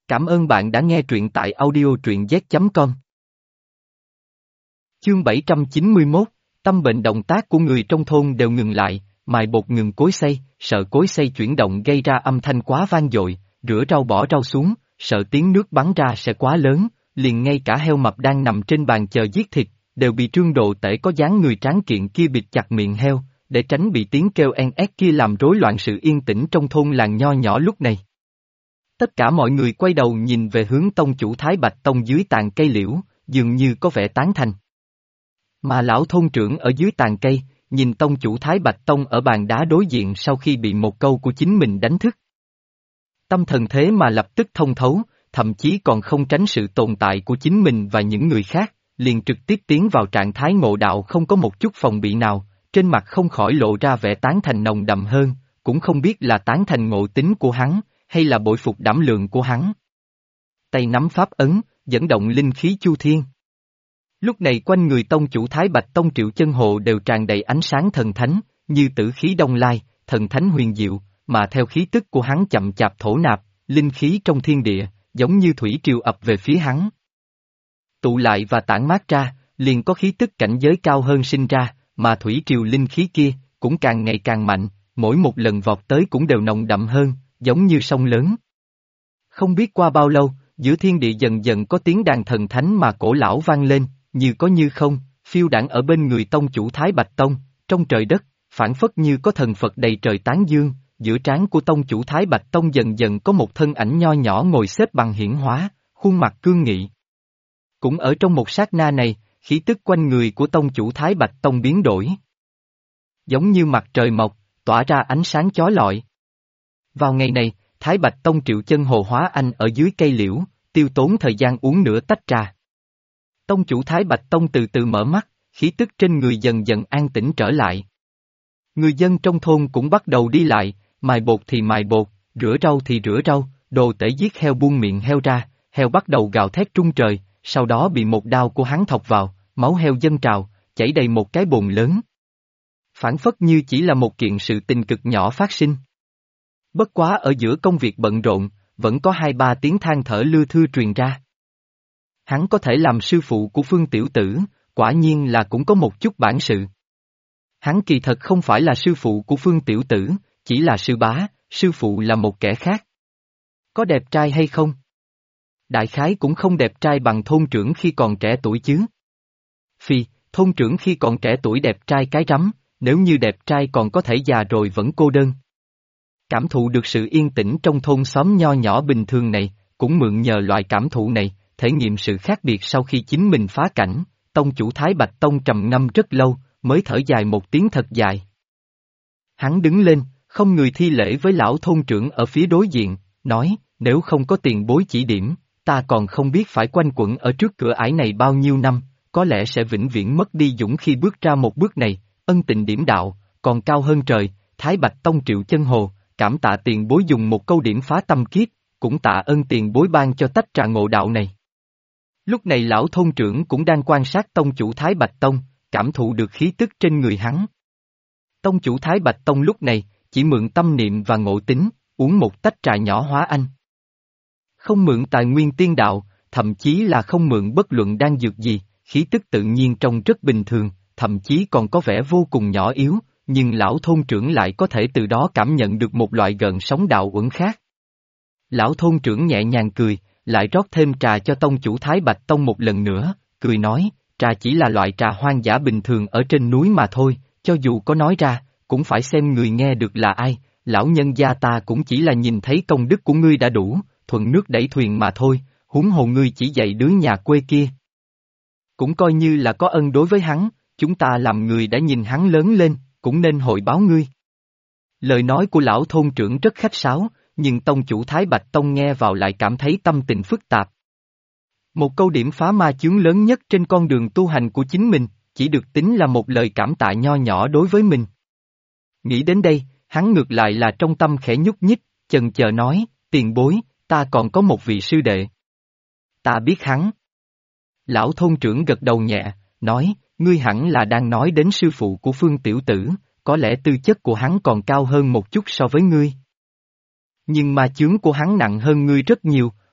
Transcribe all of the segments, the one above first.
Cảm ơn bạn đã nghe truyện tại audio truyện z.com. Chương 791, tâm bệnh động tác của người trong thôn đều ngừng lại, mài bột ngừng cối xay, sợ cối xay chuyển động gây ra âm thanh quá vang dội, rửa rau bỏ rau xuống, sợ tiếng nước bắn ra sẽ quá lớn, liền ngay cả heo mập đang nằm trên bàn chờ giết thịt, đều bị Trương Độ Tể có dáng người tráng kiện kia bịt chặt miệng heo, để tránh bị tiếng kêu en ét kia làm rối loạn sự yên tĩnh trong thôn làng nho nhỏ lúc này. Tất cả mọi người quay đầu nhìn về hướng tông chủ Thái Bạch Tông dưới tàn cây liễu, dường như có vẻ tán thành. Mà lão thôn trưởng ở dưới tàn cây, nhìn tông chủ Thái Bạch Tông ở bàn đá đối diện sau khi bị một câu của chính mình đánh thức. Tâm thần thế mà lập tức thông thấu, thậm chí còn không tránh sự tồn tại của chính mình và những người khác, liền trực tiếp tiến vào trạng thái ngộ đạo không có một chút phòng bị nào, trên mặt không khỏi lộ ra vẻ tán thành nồng đậm hơn, cũng không biết là tán thành ngộ tính của hắn, hay là bội phục đảm lượng của hắn. Tay nắm pháp ấn, dẫn động linh khí chu thiên. Lúc này quanh người tông chủ Thái Bạch Tông Triệu Chân Hồ đều tràn đầy ánh sáng thần thánh, như tử khí đông lai, thần thánh huyền diệu, mà theo khí tức của hắn chậm chạp thổ nạp, linh khí trong thiên địa, giống như thủy triều ập về phía hắn. Tụ lại và tản mát ra, liền có khí tức cảnh giới cao hơn sinh ra, mà thủy triều linh khí kia, cũng càng ngày càng mạnh, mỗi một lần vọt tới cũng đều nồng đậm hơn, giống như sông lớn. Không biết qua bao lâu, giữa thiên địa dần dần có tiếng đàn thần thánh mà cổ lão vang lên, như có như không, phiêu đãng ở bên người tông chủ Thái Bạch Tông, trong trời đất, phảng phất như có thần Phật đầy trời tán dương, giữa trán của tông chủ Thái Bạch Tông dần dần có một thân ảnh nho nhỏ ngồi xếp bằng hiển hóa, khuôn mặt cương nghị. Cũng ở trong một sát na này, khí tức quanh người của tông chủ Thái Bạch Tông biến đổi. Giống như mặt trời mọc, tỏa ra ánh sáng chói lọi. Vào ngày này, Thái Bạch Tông Triệu Chân Hồ hóa anh ở dưới cây liễu, tiêu tốn thời gian uống nửa tách trà. Tông chủ Thái Bạch Tông từ từ mở mắt, khí tức trên người dần dần an tĩnh trở lại. Người dân trong thôn cũng bắt đầu đi lại, mài bột thì mài bột, rửa rau thì rửa rau, Đồ Tể giết heo buông miệng heo ra, heo bắt đầu gào thét trung trời, sau đó bị một đao của hắn thọc vào, máu heo dâng trào, chảy đầy một cái bồn lớn. Phản phất như chỉ là một kiện sự tình cực nhỏ phát sinh. Bất quá ở giữa công việc bận rộn, vẫn có 2-3 tiếng than thở lưa thưa truyền ra. Hắn có thể làm sư phụ của Phương Tiểu Tử, quả nhiên là cũng có một chút bản sự. Hắn kỳ thật không phải là sư phụ của Phương Tiểu Tử, chỉ là sư bá, sư phụ là một kẻ khác. Có đẹp trai hay không? Đại khái cũng không đẹp trai bằng thôn trưởng khi còn trẻ tuổi chứ. Phi, thôn trưởng khi còn trẻ tuổi đẹp trai cái rắm, nếu như đẹp trai còn có thể già rồi vẫn cô đơn. Cảm thụ được sự yên tĩnh trong thôn xóm nho nhỏ bình thường này, cũng mượn nhờ loại cảm thụ này, thể nghiệm sự khác biệt sau khi chính mình phá cảnh, tông chủ Thái Bạch Tông trầm ngâm rất lâu, mới thở dài một tiếng thật dài. Hắn đứng lên, không người thi lễ với lão thôn trưởng ở phía đối diện, nói, nếu không có tiền bối chỉ điểm, ta còn không biết phải quanh quẩn ở trước cửa ải này bao nhiêu năm, có lẽ sẽ vĩnh viễn mất đi dũng khi bước ra một bước này, ân tình điểm đạo, còn cao hơn trời, Thái Bạch Tông Triệu Chân Hồ, cảm tạ tiền bối dùng một câu điểm phá tâm kiếp, cũng tạ ơn tiền bối ban cho tách trà ngộ đạo này. Lúc này lão thôn trưởng cũng đang quan sát tông chủ Thái Bạch Tông, cảm thụ được khí tức trên người hắn. Tông chủ Thái Bạch Tông lúc này, chỉ mượn tâm niệm và ngộ tính, uống một tách trà nhỏ hóa anh. Không mượn tài nguyên tiên đạo, thậm chí là không mượn bất luận đan dược gì, khí tức tự nhiên trông rất bình thường, thậm chí còn có vẻ vô cùng nhỏ yếu, nhưng lão thôn trưởng lại có thể từ đó cảm nhận được một loại gợn sóng đạo uẩn khác. Lão thôn trưởng nhẹ nhàng cười, lại rót thêm trà cho tông chủ Thái Bạch Tông một lần nữa, cười nói, trà chỉ là loại trà hoang dã bình thường ở trên núi mà thôi, cho dù có nói ra, cũng phải xem người nghe được là ai, lão nhân gia ta cũng chỉ là nhìn thấy công đức của ngươi đã đủ, thuận nước đẩy thuyền mà thôi, huống hồ ngươi chỉ dạy đứa nhà quê kia. Cũng coi như là có ân đối với hắn, chúng ta làm người đã nhìn hắn lớn lên, cũng nên hội báo ngươi. Lời nói của lão thôn trưởng rất khách sáo, nhưng tông chủ Thái Bạch Tông nghe vào lại cảm thấy tâm tình phức tạp. Một câu điểm phá ma chướng lớn nhất trên con đường tu hành của chính mình, chỉ được tính là một lời cảm tạ nho nhỏ đối với mình. Nghĩ đến đây, hắn ngược lại là trong tâm khẽ nhúc nhích, chần chờ nói, tiền bối, ta còn có một vị sư đệ. Ta biết hắn. Lão thôn trưởng gật đầu nhẹ, nói, ngươi hẳn là đang nói đến sư phụ của Phương Tiểu Tử, có lẽ tư chất của hắn còn cao hơn một chút so với ngươi. Nhưng ma chướng của hắn nặng hơn ngươi rất nhiều,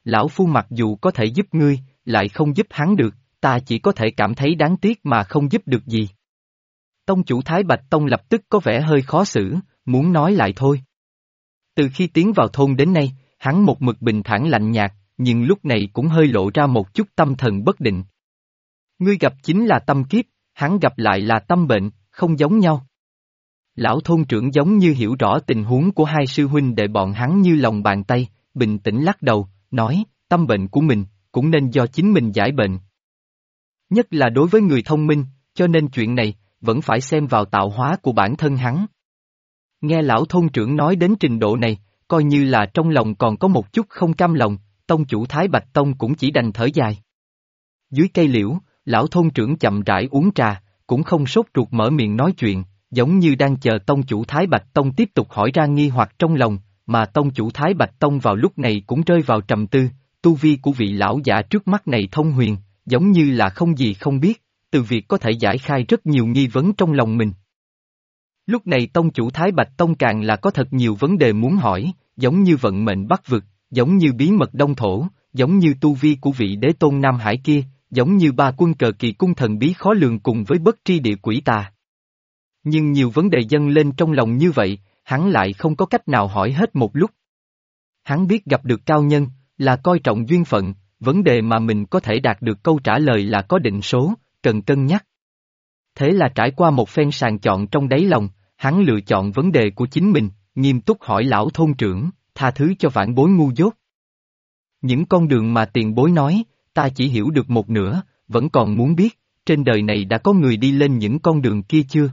Lão Phu mặc dù có thể giúp ngươi, lại không giúp hắn được, ta chỉ có thể cảm thấy đáng tiếc mà không giúp được gì. Tông chủ Thái Bạch Tông lập tức có vẻ hơi khó xử, muốn nói lại thôi. Từ khi tiến vào thôn đến nay, hắn một mực bình thản lạnh nhạt, nhưng lúc này cũng hơi lộ ra một chút tâm thần bất định. Ngươi gặp chính là tâm kiếp, hắn gặp lại là tâm bệnh, không giống nhau. Lão thôn trưởng giống như hiểu rõ tình huống của hai sư huynh đệ bọn hắn như lòng bàn tay, bình tĩnh lắc đầu, nói, tâm bệnh của mình, cũng nên do chính mình giải bệnh. Nhất là đối với người thông minh, cho nên chuyện này, vẫn phải xem vào tạo hóa của bản thân hắn. Nghe lão thôn trưởng nói đến trình độ này, coi như là trong lòng còn có một chút không cam lòng, tông chủ Thái Bạch Tông cũng chỉ đành thở dài. Dưới cây liễu, lão thôn trưởng chậm rãi uống trà, cũng không sốt ruột mở miệng nói chuyện, giống như đang chờ tông chủ Thái Bạch Tông tiếp tục hỏi ra nghi hoặc trong lòng, mà tông chủ Thái Bạch Tông vào lúc này cũng rơi vào trầm tư, tu vi của vị lão giả trước mắt này thông huyền, giống như là không gì không biết, từ việc có thể giải khai rất nhiều nghi vấn trong lòng mình. Lúc này tông chủ Thái Bạch Tông càng là có thật nhiều vấn đề muốn hỏi, giống như vận mệnh bắc vực, giống như bí mật đông thổ, giống như tu vi của vị đế tôn Nam Hải kia, giống như ba quân cờ kỳ cung thần bí khó lường cùng với bất tri địa quỷ tà. Nhưng nhiều vấn đề dâng lên trong lòng như vậy, hắn lại không có cách nào hỏi hết một lúc. Hắn biết gặp được cao nhân, là coi trọng duyên phận, vấn đề mà mình có thể đạt được câu trả lời là có định số, cần cân nhắc. Thế là trải qua một phen sàng chọn trong đáy lòng, hắn lựa chọn vấn đề của chính mình, nghiêm túc hỏi lão thôn trưởng, tha thứ cho vãn bối ngu dốt. Những con đường mà tiền bối nói, ta chỉ hiểu được một nửa, vẫn còn muốn biết, trên đời này đã có người đi lên những con đường kia chưa?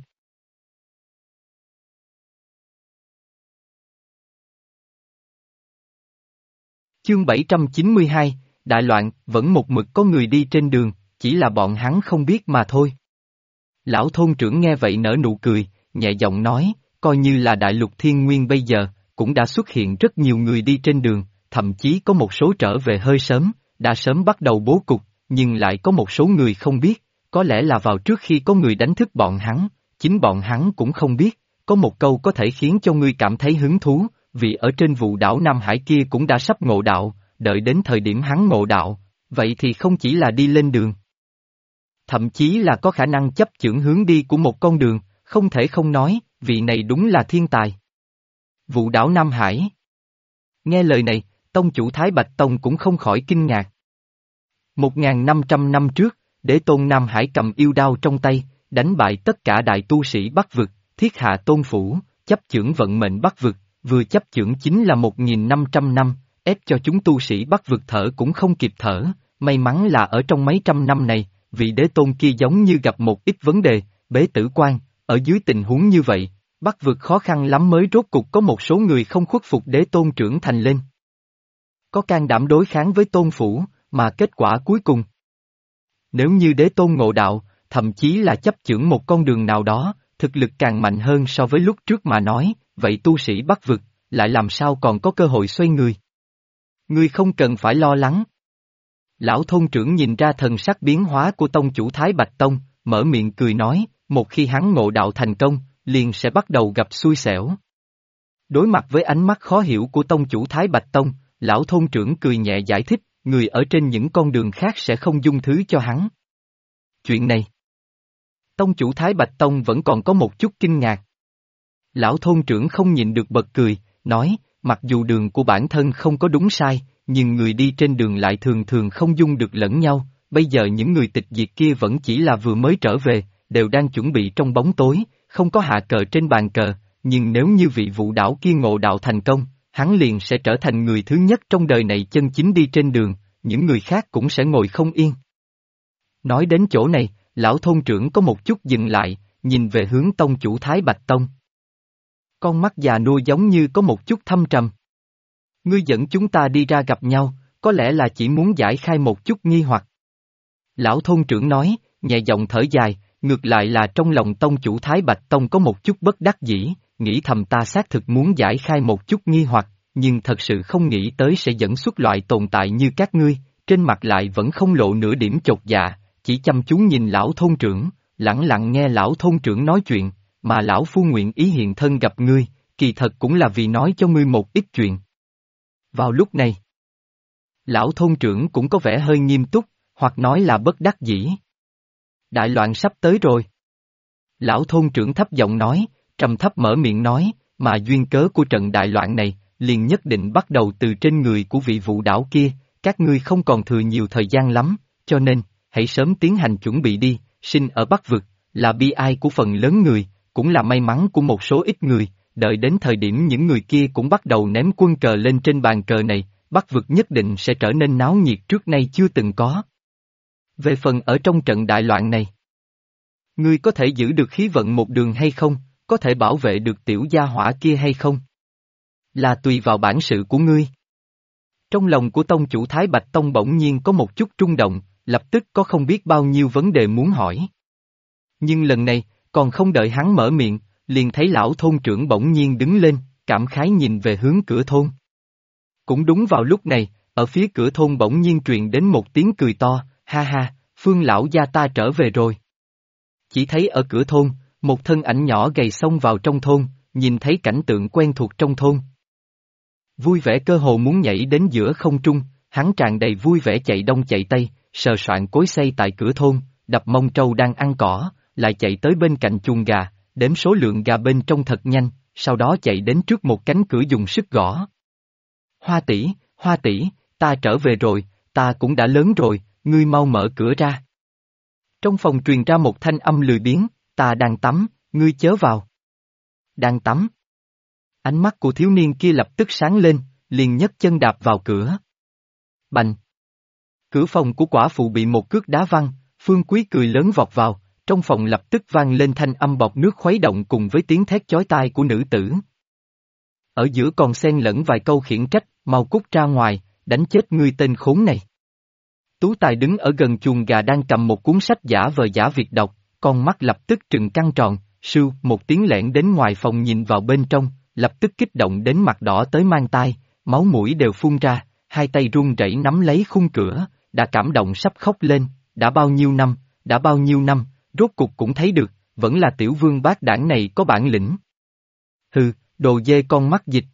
Chương 792, Đại loạn, vẫn một mực có người đi trên đường, chỉ là bọn hắn không biết mà thôi. Lão thôn trưởng nghe vậy nở nụ cười, nhẹ giọng nói, coi như là đại lục thiên nguyên bây giờ, cũng đã xuất hiện rất nhiều người đi trên đường, thậm chí có một số trở về hơi sớm, đã sớm bắt đầu bố cục, nhưng lại có một số người không biết, có lẽ là vào trước khi có người đánh thức bọn hắn, chính bọn hắn cũng không biết, có một câu có thể khiến cho ngươi cảm thấy hứng thú, vì ở trên vụ đảo Nam Hải kia cũng đã sắp ngộ đạo, đợi đến thời điểm hắn ngộ đạo, vậy thì không chỉ là đi lên đường. Thậm chí là có khả năng chấp chưởng hướng đi của một con đường, không thể không nói, vị này đúng là thiên tài. Vụ đảo Nam Hải. Nghe lời này, tông chủ Thái Bạch Tông cũng không khỏi kinh ngạc. 1.500 năm trước, đế tôn Nam Hải cầm yêu đao trong tay, đánh bại tất cả đại tu sĩ Bắc vực, thiết hạ tôn phủ, chấp chưởng vận mệnh Bắc vực, vừa chấp chưởng chính là 1.500 năm, ép cho chúng tu sĩ Bắc vực thở cũng không kịp thở, may mắn là ở trong mấy trăm năm này, vị đế tôn kia giống như gặp một ít vấn đề, bế tử quan, ở dưới tình huống như vậy, Bắc vực khó khăn lắm mới rốt cục có một số người không khuất phục đế tôn trưởng thành lên. Có can đảm đối kháng với tôn phủ, mà kết quả cuối cùng. Nếu như đế tôn ngộ đạo, thậm chí là chấp chưởng một con đường nào đó, thực lực càng mạnh hơn so với lúc trước mà nói, vậy tu sĩ Bắc vực, lại làm sao còn có cơ hội xoay người. Ngươi không cần phải lo lắng. Lão thôn trưởng nhìn ra thần sắc biến hóa của tông chủ Thái Bạch Tông, mở miệng cười nói, một khi hắn ngộ đạo thành công, liền sẽ bắt đầu gặp xui xẻo. Đối mặt với ánh mắt khó hiểu của tông chủ Thái Bạch Tông, lão thôn trưởng cười nhẹ giải thích, người ở trên những con đường khác sẽ không dung thứ cho hắn. Chuyện này, tông chủ Thái Bạch Tông vẫn còn có một chút kinh ngạc. Lão thôn trưởng không nhịn được bật cười, nói, mặc dù đường của bản thân không có đúng sai, nhưng người đi trên đường lại thường thường không dung được lẫn nhau, bây giờ những người tịch diệt kia vẫn chỉ là vừa mới trở về, đều đang chuẩn bị trong bóng tối, không có hạ cờ trên bàn cờ, nhưng nếu như vị vụ đảo kia ngộ đạo thành công, hắn liền sẽ trở thành người thứ nhất trong đời này chân chính đi trên đường, những người khác cũng sẽ ngồi không yên. Nói đến chỗ này, lão thôn trưởng có một chút dừng lại, nhìn về hướng tông chủ Thái Bạch Tông. Con mắt già nua giống như có một chút thâm trầm. Ngươi dẫn chúng ta đi ra gặp nhau, có lẽ là chỉ muốn giải khai một chút nghi hoặc. Lão thôn trưởng nói, nhẹ giọng thở dài, ngược lại là trong lòng tông chủ Thái Bạch Tông có một chút bất đắc dĩ, nghĩ thầm ta xác thực muốn giải khai một chút nghi hoặc, nhưng thật sự không nghĩ tới sẽ dẫn xuất loại tồn tại như các ngươi, trên mặt lại vẫn không lộ nửa điểm chột dạ, chỉ chăm chú nhìn lão thôn trưởng, lẳng lặng nghe lão thôn trưởng nói chuyện, mà lão phu nguyện ý hiện thân gặp ngươi, kỳ thật cũng là vì nói cho ngươi một ít chuyện. Vào lúc này, Lão thôn trưởng cũng có vẻ hơi nghiêm túc, hoặc nói là bất đắc dĩ. Đại loạn sắp tới rồi. Lão thôn trưởng thấp giọng nói, trầm thấp mở miệng nói, mà duyên cớ của trận đại loạn này, liền nhất định bắt đầu từ trên người của vị vụ đảo kia, các ngươi không còn thừa nhiều thời gian lắm, cho nên, hãy sớm tiến hành chuẩn bị đi, sinh ở Bắc Vực, là bi ai của phần lớn người, cũng là may mắn của một số ít người, đợi đến thời điểm những người kia cũng bắt đầu ném quân cờ lên trên bàn cờ này, Bắc Vực nhất định sẽ trở nên náo nhiệt trước nay chưa từng có. Về phần ở trong trận đại loạn này, ngươi có thể giữ được khí vận một đường hay không, có thể bảo vệ được tiểu gia hỏa kia hay không? Là tùy vào bản sự của ngươi. Trong lòng của tông chủ Thái Bạch Tông bỗng nhiên có một chút rung động, lập tức có không biết bao nhiêu vấn đề muốn hỏi. Nhưng lần này, còn không đợi hắn mở miệng, liền thấy lão thôn trưởng bỗng nhiên đứng lên, cảm khái nhìn về hướng cửa thôn. Cũng đúng vào lúc này, ở phía cửa thôn bỗng nhiên truyền đến một tiếng cười to, ha ha, Phương lão gia ta trở về rồi. Chỉ thấy ở cửa thôn, một thân ảnh nhỏ gầy xông vào trong thôn, nhìn thấy cảnh tượng quen thuộc trong thôn. Vui vẻ cơ hồ muốn nhảy đến giữa không trung, hắn tràn đầy vui vẻ chạy đông chạy tây, sờ soạn cối xay tại cửa thôn, đập mông trâu đang ăn cỏ, lại chạy tới bên cạnh chuồng gà, đếm số lượng gà bên trong thật nhanh, sau đó chạy đến trước một cánh cửa dùng sức gõ. Hoa tỷ, ta trở về rồi, ta cũng đã lớn rồi, ngươi mau mở cửa ra. Trong phòng truyền ra một thanh âm lười biếng, ta đang tắm, ngươi chớ vào. Đang tắm. Ánh mắt của thiếu niên kia lập tức sáng lên, liền nhấc chân đạp vào cửa. Bành! Cửa phòng của quả phụ bị một cước đá văng, Phương Quý cười lớn vọt vào, trong phòng lập tức vang lên thanh âm bọt nước khuấy động cùng với tiếng thét chói tai của nữ tử. Ở giữa còn xen lẫn vài câu khiển trách, mau cút ra ngoài, đánh chết ngươi tên khốn này. Tú Tài đứng ở gần chuồng gà đang cầm một cuốn sách giả vờ giả việc đọc, con mắt lập tức trừng căng tròn, sưu một tiếng lẻn đến ngoài phòng nhìn vào bên trong, lập tức kích động đến mặt đỏ tới mang tai, máu mũi đều phun ra, hai tay run rẩy nắm lấy khung cửa, đã cảm động sắp khóc lên, đã bao nhiêu năm, rốt cục cũng thấy được, vẫn là tiểu vương bát đảng này có bản lĩnh. Hừ, đồ dê con mắt dịch.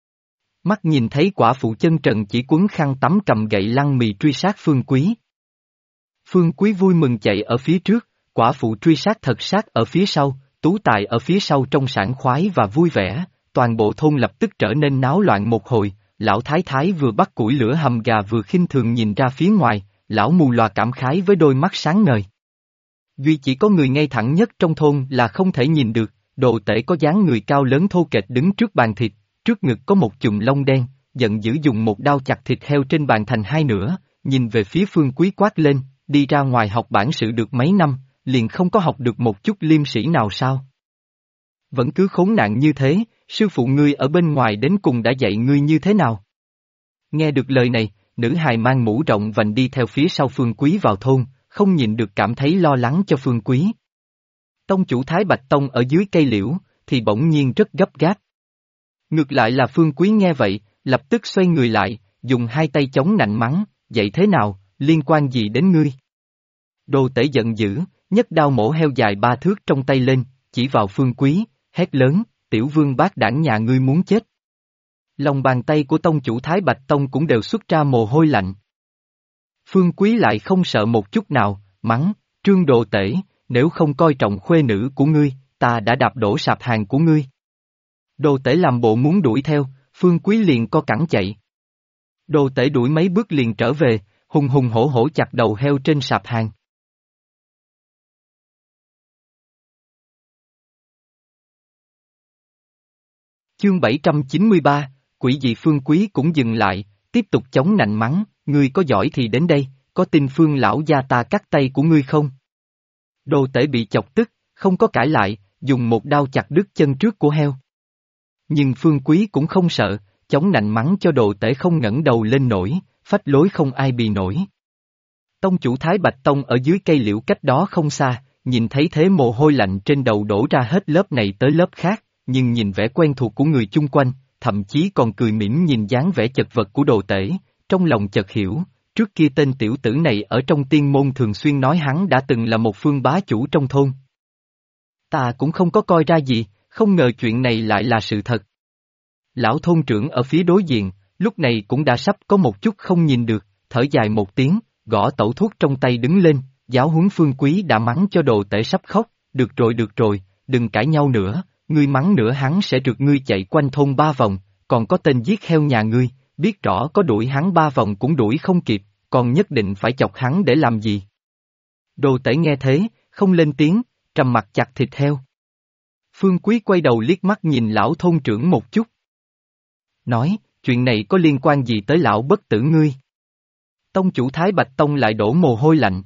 Mắt nhìn thấy quả phụ chân trần chỉ quấn khăn tắm cầm gậy lăng mì truy sát Phương Quý. Phương Quý vui mừng chạy ở phía trước, quả phụ truy sát thật sát ở phía sau, Tú Tài ở phía sau trong sảng khoái và vui vẻ, toàn bộ thôn lập tức trở nên náo loạn một hồi, lão thái thái vừa bắt củi lửa hầm gà vừa khinh thường nhìn ra phía ngoài, lão mù loà cảm khái với đôi mắt sáng ngời. Duy chỉ có người ngay thẳng nhất trong thôn là không thể nhìn được, đồ tể có dáng người cao lớn thô kệch đứng trước bàn thịt, trước ngực có một chùm lông đen, giận dữ dùng một đao chặt thịt heo trên bàn thành hai nửa, nhìn về phía Phương Quý quát lên, đi ra ngoài học bản sự được mấy năm, liền không có học được một chút liêm sĩ nào sao? Vẫn cứ khốn nạn như thế, sư phụ ngươi ở bên ngoài đến cùng đã dạy ngươi như thế nào? Nghe được lời này, nữ hài mang mũ rộng vành đi theo phía sau Phương Quý vào thôn, không nhịn được cảm thấy lo lắng cho Phương Quý. Tông chủ Thái Bạch Tông ở dưới cây liễu, thì bỗng nhiên rất gấp gáp. Ngược lại là Phương Quý nghe vậy, lập tức xoay người lại, dùng hai tay chống nạnh mắng, vậy thế nào, liên quan gì đến ngươi? Đồ tể giận dữ, nhấc đao mổ heo dài 3 thước trong tay lên, chỉ vào Phương Quý, hét lớn, tiểu vương bát đảng nhà ngươi muốn chết. Lòng bàn tay của tông chủ Thái Bạch Tông cũng đều xuất ra mồ hôi lạnh. Phương Quý lại không sợ một chút nào, mắng, trương đồ tể, nếu không coi trọng khuê nữ của ngươi, ta đã đạp đổ sạp hàng của ngươi. Đồ tể làm bộ muốn đuổi theo, Phương Quý liền co cẳng chạy. Đồ tể đuổi mấy bước liền trở về, hùng hùng hổ hổ chặt đầu heo trên sạp hàng. Chương 793, quỷ dị Phương Quý cũng dừng lại, tiếp tục chống nạnh mắng, ngươi có giỏi thì đến đây, có tin Phương lão gia ta cắt tay của ngươi không? Đồ tể bị chọc tức, không có cãi lại, dùng một đao chặt đứt chân trước của heo. Nhưng Phương Quý cũng không sợ, chống nạnh mắng cho đồ tể không ngẩng đầu lên nổi, phách lối không ai bì nổi. Tông chủ Thái Bạch Tông ở dưới cây liễu cách đó không xa, nhìn thấy thế mồ hôi lạnh trên đầu đổ ra hết lớp này tới lớp khác, nhưng nhìn vẻ quen thuộc của người chung quanh, thậm chí còn cười mỉm nhìn dáng vẻ chật vật của đồ tể, trong lòng chợt hiểu, trước kia tên tiểu tử này ở trong tiên môn thường xuyên nói hắn đã từng là một phương bá chủ trong thôn. Ta cũng không có coi ra gì, không ngờ chuyện này lại là sự thật. Lão thôn trưởng ở phía đối diện, lúc này cũng đã sắp có một chút không nhìn được, thở dài một tiếng, gõ tẩu thuốc trong tay đứng lên, giáo huấn Phương Quý đã mắng cho đồ tể sắp khóc, được rồi, đừng cãi nhau nữa, ngươi mắng nữa hắn sẽ rượt ngươi chạy quanh thôn 3 vòng, còn có tên giết heo nhà ngươi, biết rõ có đuổi hắn 3 vòng cũng đuổi không kịp, còn nhất định phải chọc hắn để làm gì. Đồ tể nghe thế, không lên tiếng, trầm mặt chặt thịt heo. Phương Quý quay đầu liếc mắt nhìn lão thôn trưởng một chút. Nói, chuyện này có liên quan gì tới lão bất tử ngươi? Tông chủ Thái Bạch Tông lại đổ mồ hôi lạnh.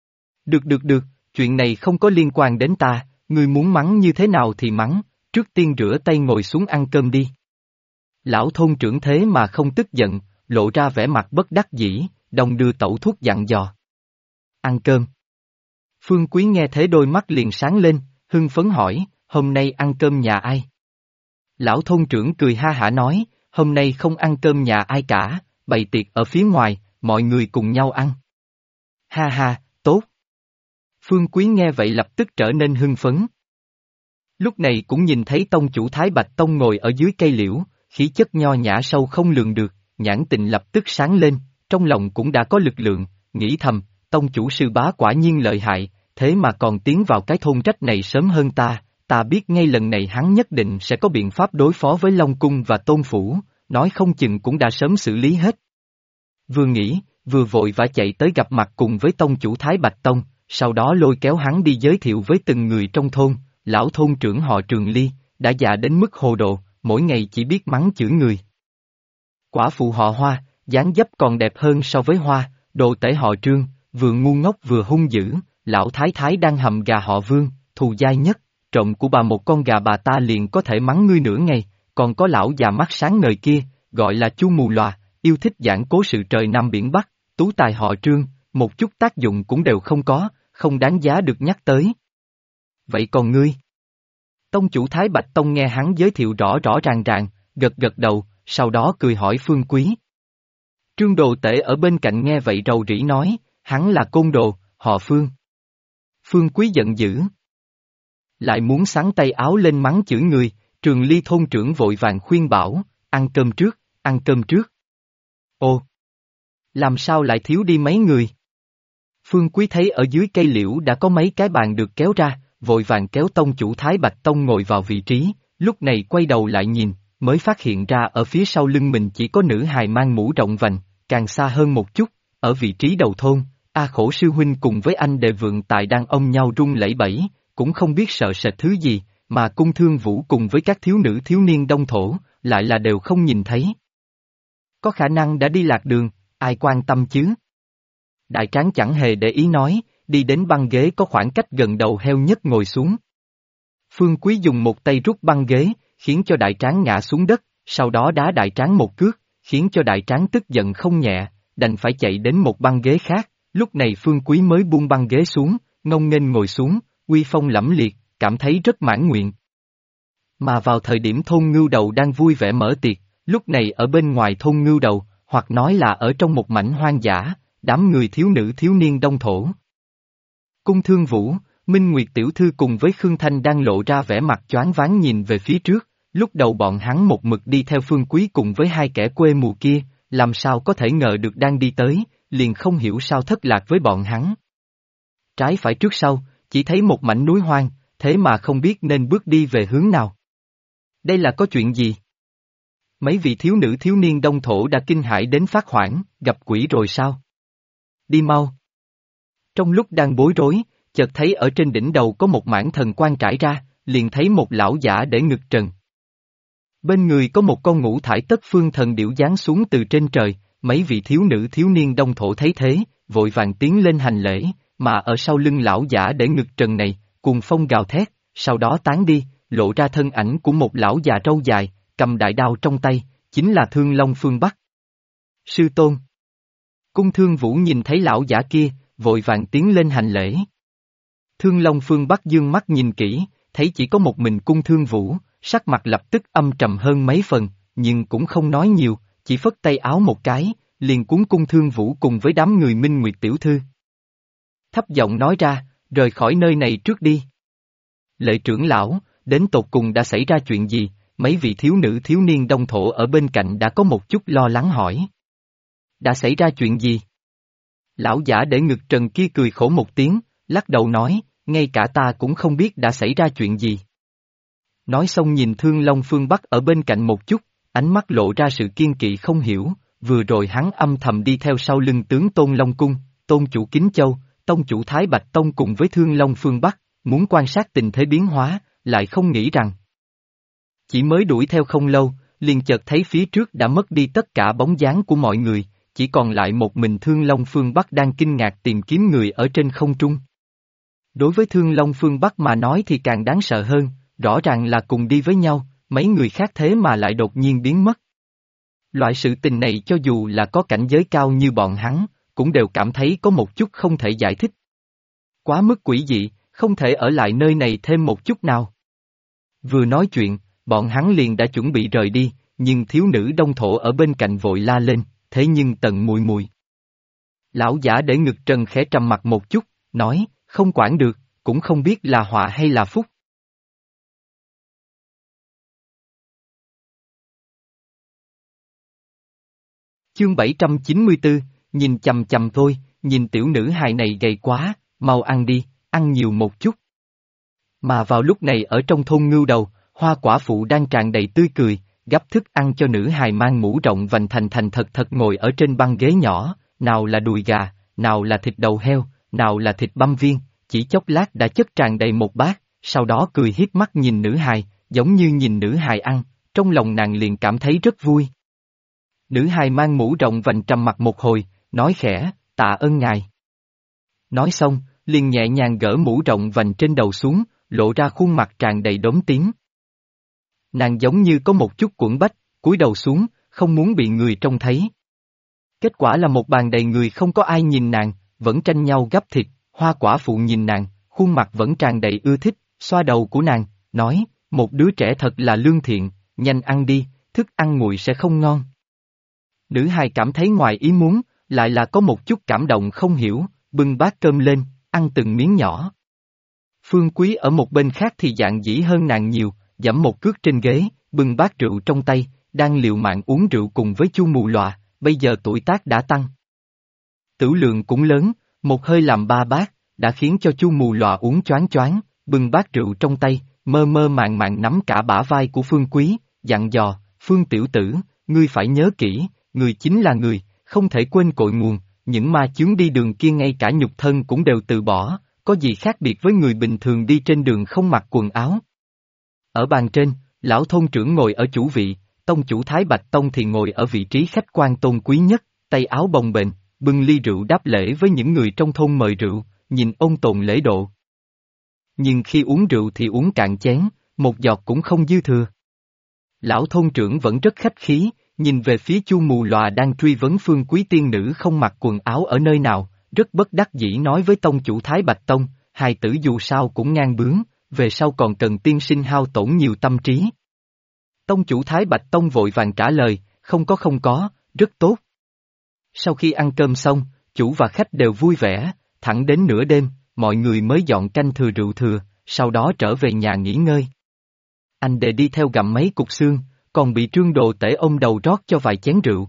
Được, chuyện này không có liên quan đến ta, ngươi muốn mắng như thế nào thì mắng, trước tiên rửa tay ngồi xuống ăn cơm đi. Lão thôn trưởng thế mà không tức giận, lộ ra vẻ mặt bất đắc dĩ, đồng đưa tẩu thuốc dặn dò. Ăn cơm. Phương Quý nghe thế đôi mắt liền sáng lên, hưng phấn hỏi, hôm nay ăn cơm nhà ai? Lão thôn trưởng cười ha hả nói, hôm nay không ăn cơm nhà ai cả, bày tiệc ở phía ngoài, mọi người cùng nhau ăn. Ha ha, tốt. Phương Quý nghe vậy lập tức trở nên hưng phấn. Lúc này cũng nhìn thấy tông chủ Thái Bạch Tông ngồi ở dưới cây liễu, khí chất nho nhã sâu không lường được, nhãn tình lập tức sáng lên, trong lòng cũng đã có lực lượng, nghĩ thầm, tông chủ sư bá quả nhiên lợi hại, thế mà còn tiến vào cái thôn trách này sớm hơn ta biết ngay lần này hắn nhất định sẽ có biện pháp đối phó với Long Cung và Tôn Phủ, nói không chừng cũng đã sớm xử lý hết. Vừa nghĩ, vừa vội vã chạy tới gặp mặt cùng với tông chủ Thái Bạch Tông, sau đó lôi kéo hắn đi giới thiệu với từng người trong thôn, lão thôn trưởng họ Trường Ly, đã già đến mức hồ đồ, mỗi ngày chỉ biết mắng chửi người. Quả phụ họ Hoa, dáng dấp còn đẹp hơn so với Hoa, đồ tể họ Trương, vừa ngu ngốc vừa hung dữ, lão thái thái đang hầm gà họ Vương, thù dai nhất, trộm của bà một con gà bà ta liền có thể mắng ngươi nửa ngày, còn có lão già mắt sáng ngời kia, gọi là Chu Mù Lòa, yêu thích giảng cố sự trời Nam biển Bắc, tú tài họ Trương, một chút tác dụng cũng đều không có, không đáng giá được nhắc tới. Vậy còn ngươi? Tông chủ Thái Bạch Tông nghe hắn giới thiệu rõ rõ ràng, gật đầu, sau đó cười hỏi Phương Quý. Trương Đồ Tể ở bên cạnh nghe vậy rầu rĩ nói, hắn là côn đồ, họ Phương. Phương Quý giận dữ. Lại muốn xắn tay áo lên mắng chửi người, Trường Ly thôn trưởng vội vàng khuyên bảo, ăn cơm trước. Ồ! Làm sao lại thiếu đi mấy người? Phương Quý thấy ở dưới cây liễu đã có mấy cái bàn được kéo ra, vội vàng kéo tông chủ Thái Bạch Tông ngồi vào vị trí, lúc này quay đầu lại nhìn, mới phát hiện ra ở phía sau lưng mình chỉ có nữ hài mang mũ rộng vành, càng xa hơn một chút, ở vị trí đầu thôn, A Khổ sư huynh cùng với anh đệ vượng tài đang ôm nhau run lẩy bẩy, cũng không biết sợ sệt thứ gì, mà Cung Thương Vũ cùng với các thiếu nữ thiếu niên đông thổ, lại là đều không nhìn thấy. Có khả năng đã đi lạc đường, ai quan tâm chứ? Đại tráng chẳng hề để ý nói, đi đến băng ghế có khoảng cách gần đầu heo nhất ngồi xuống. Phương Quý dùng một tay rút băng ghế, khiến cho đại tráng ngã xuống đất, sau đó đá đại tráng một cước, khiến cho đại tráng tức giận không nhẹ, đành phải chạy đến một băng ghế khác, lúc này Phương Quý mới buông băng ghế xuống, ngông nghênh ngồi xuống, uy phong lẫm liệt, cảm thấy rất mãn nguyện. Mà vào thời điểm thôn Ngưu Đầu đang vui vẻ mở tiệc, lúc này ở bên ngoài thôn Ngưu Đầu, hoặc nói là ở trong một mảnh hoang dã, đám người thiếu nữ thiếu niên đông thổ. Cung Thương Vũ, Minh Nguyệt tiểu thư cùng với Khương Thanh đang lộ ra vẻ mặt choáng váng nhìn về phía trước, lúc đầu bọn hắn một mực đi theo Phương Quý cùng với hai kẻ quê mùa kia, làm sao có thể ngờ được đang đi tới, liền không hiểu sao thất lạc với bọn hắn. Trái phải trước sau, chỉ thấy một mảnh núi hoang, thế mà không biết nên bước đi về hướng nào. Đây là có chuyện gì? Mấy vị thiếu nữ thiếu niên đông thổ đã kinh hãi đến phát hoảng, gặp quỷ rồi sao? Đi mau. Trong lúc đang bối rối, chợt thấy ở trên đỉnh đầu có một mảng thần quang trải ra, liền thấy một lão giả để ngực trần. Bên người có một con ngũ thải tất phương thần điểu giáng xuống từ trên trời, mấy vị thiếu nữ thiếu niên đông thổ thấy thế, vội vàng tiến lên hành lễ, mà ở sau lưng lão giả để ngực trần này, cuồng phong gào thét, sau đó tán đi, lộ ra thân ảnh của một lão già râu dài, cầm đại đao trong tay, chính là Thương Long Phương Bắc. Sư tôn. Cung Thương Vũ nhìn thấy lão giả kia, vội vàng tiến lên hành lễ. Thương Long Phương Bắc dương mắt nhìn kỹ, thấy chỉ có một mình Cung Thương Vũ, sắc mặt lập tức âm trầm hơn mấy phần, nhưng cũng không nói nhiều, chỉ phất tay áo một cái, liền cuốn Cung Thương Vũ cùng với đám người Minh Nguyệt tiểu thư. Thấp giọng nói ra, rời khỏi nơi này trước đi. Lệ trưởng lão, đến tột cùng đã xảy ra chuyện gì, mấy vị thiếu nữ thiếu niên đông thổ ở bên cạnh đã có một chút lo lắng hỏi. Đã xảy ra chuyện gì? Lão giả để ngực trần kia cười khổ một tiếng, lắc đầu nói, ngay cả ta cũng không biết đã xảy ra chuyện gì. Nói xong nhìn Thương Long Phương Bắc ở bên cạnh một chút, ánh mắt lộ ra sự kiên kỵ không hiểu, vừa rồi hắn âm thầm đi theo sau lưng tướng Tôn Long Cung, Tôn chủ Kính Châu, Tông chủ Thái Bạch Tông cùng với Thương Long Phương Bắc, muốn quan sát tình thế biến hóa, lại không nghĩ rằng. Chỉ mới đuổi theo không lâu, liền chợt thấy phía trước đã mất đi tất cả bóng dáng của mọi người, chỉ còn lại một mình Thương Long Phương Bắc đang kinh ngạc tìm kiếm người ở trên không trung. Đối với Thương Long Phương Bắc mà nói thì càng đáng sợ hơn, rõ ràng là cùng đi với nhau, mấy người khác thế mà lại đột nhiên biến mất. Loại sự tình này cho dù là có cảnh giới cao như bọn hắn, cũng đều cảm thấy có một chút không thể giải thích. Quá mức quỷ dị, không thể ở lại nơi này thêm một chút nào. Vừa nói chuyện, bọn hắn liền đã chuẩn bị rời đi, nhưng thiếu nữ đông thổ ở bên cạnh vội la lên, thế nhưng Tần Mùi Mùi. Lão giả để ngực trần khẽ trầm mặt một chút, nói, không quản được, cũng không biết là họa hay là phúc. Chương 794, nhìn chằm chằm thôi, nhìn tiểu nữ hài này gầy quá, mau ăn đi, ăn nhiều một chút. Mà vào lúc này ở trong thôn Ngưu Đầu, Hoa quả phụ đang tràn đầy tươi cười, gắp thức ăn cho nữ hài mang mũ rộng vành thành thật thật ngồi ở trên băng ghế nhỏ, nào là đùi gà, nào là thịt đầu heo, nào là thịt băm viên, chỉ chốc lát đã chất tràn đầy một bát, sau đó cười hiếp mắt nhìn nữ hài, giống như nhìn nữ hài ăn, trong lòng nàng liền cảm thấy rất vui. Nữ hài mang mũ rộng vành trầm mặt một hồi, nói khẽ, tạ ơn ngài. Nói xong, liền nhẹ nhàng gỡ mũ rộng vành trên đầu xuống, lộ ra khuôn mặt tràn đầy đốm tím. Nàng giống như có một chút quẫn bách, cúi đầu xuống, không muốn bị người trông thấy. Kết quả là một bàn đầy người không có ai nhìn nàng, vẫn tranh nhau gắp thịt, Hoa quả phụ nhìn nàng, khuôn mặt vẫn tràn đầy ưa thích, xoa đầu của nàng, nói, một đứa trẻ thật là lương thiện, nhanh ăn đi, thức ăn nguội sẽ không ngon. Nữ hài cảm thấy ngoài ý muốn, lại là có một chút cảm động không hiểu, bưng bát cơm lên, ăn từng miếng nhỏ. Phương Quý ở một bên khác thì dạng dĩ hơn nàng nhiều, giẫm một cước trên ghế, bưng bát rượu trong tay, đang liều mạng uống rượu cùng với Chu Mù Lòa, bây giờ tuổi tác đã tăng. Tửu lượng cũng lớn, một hơi làm 3 bát, đã khiến cho Chu Mù Lòa uống choáng choáng, bưng bát rượu trong tay, mơ mơ màng màng nắm cả bả vai của Phương Quý, dặn dò, Phương tiểu tử, ngươi phải nhớ kỹ, người chính là người, không thể quên cội nguồn, những ma chướng đi đường kia ngay cả nhục thân cũng đều từ bỏ, có gì khác biệt với người bình thường đi trên đường không mặc quần áo. Ở bàn trên, lão thôn trưởng ngồi ở chủ vị, tông chủ Thái Bạch Tông thì ngồi ở vị trí khách quan tôn quý nhất, tay áo bồng bềnh, bưng ly rượu đáp lễ với những người trong thôn mời rượu, nhìn ôn tồn lễ độ. Nhưng khi uống rượu thì uống cạn chén, một giọt cũng không dư thừa. Lão thôn trưởng vẫn rất khách khí, nhìn về phía Chu Mù Lòa đang truy vấn Phương Quý tiên nữ không mặc quần áo ở nơi nào, rất bất đắc dĩ nói với tông chủ Thái Bạch Tông, hài tử dù sao cũng ngang bướng, về sau còn cần tiên sinh hao tổn nhiều tâm trí. Tông chủ Thái Bạch Tông vội vàng trả lời, không có, rất tốt. Sau khi ăn cơm xong, chủ và khách đều vui vẻ, thẳng đến nửa đêm, mọi người mới dọn canh thừa rượu thừa, sau đó trở về nhà nghỉ ngơi. Anh đệ đi theo gặm mấy cục xương, còn bị Trương Đồ Tể ôm đầu rót cho vài chén rượu.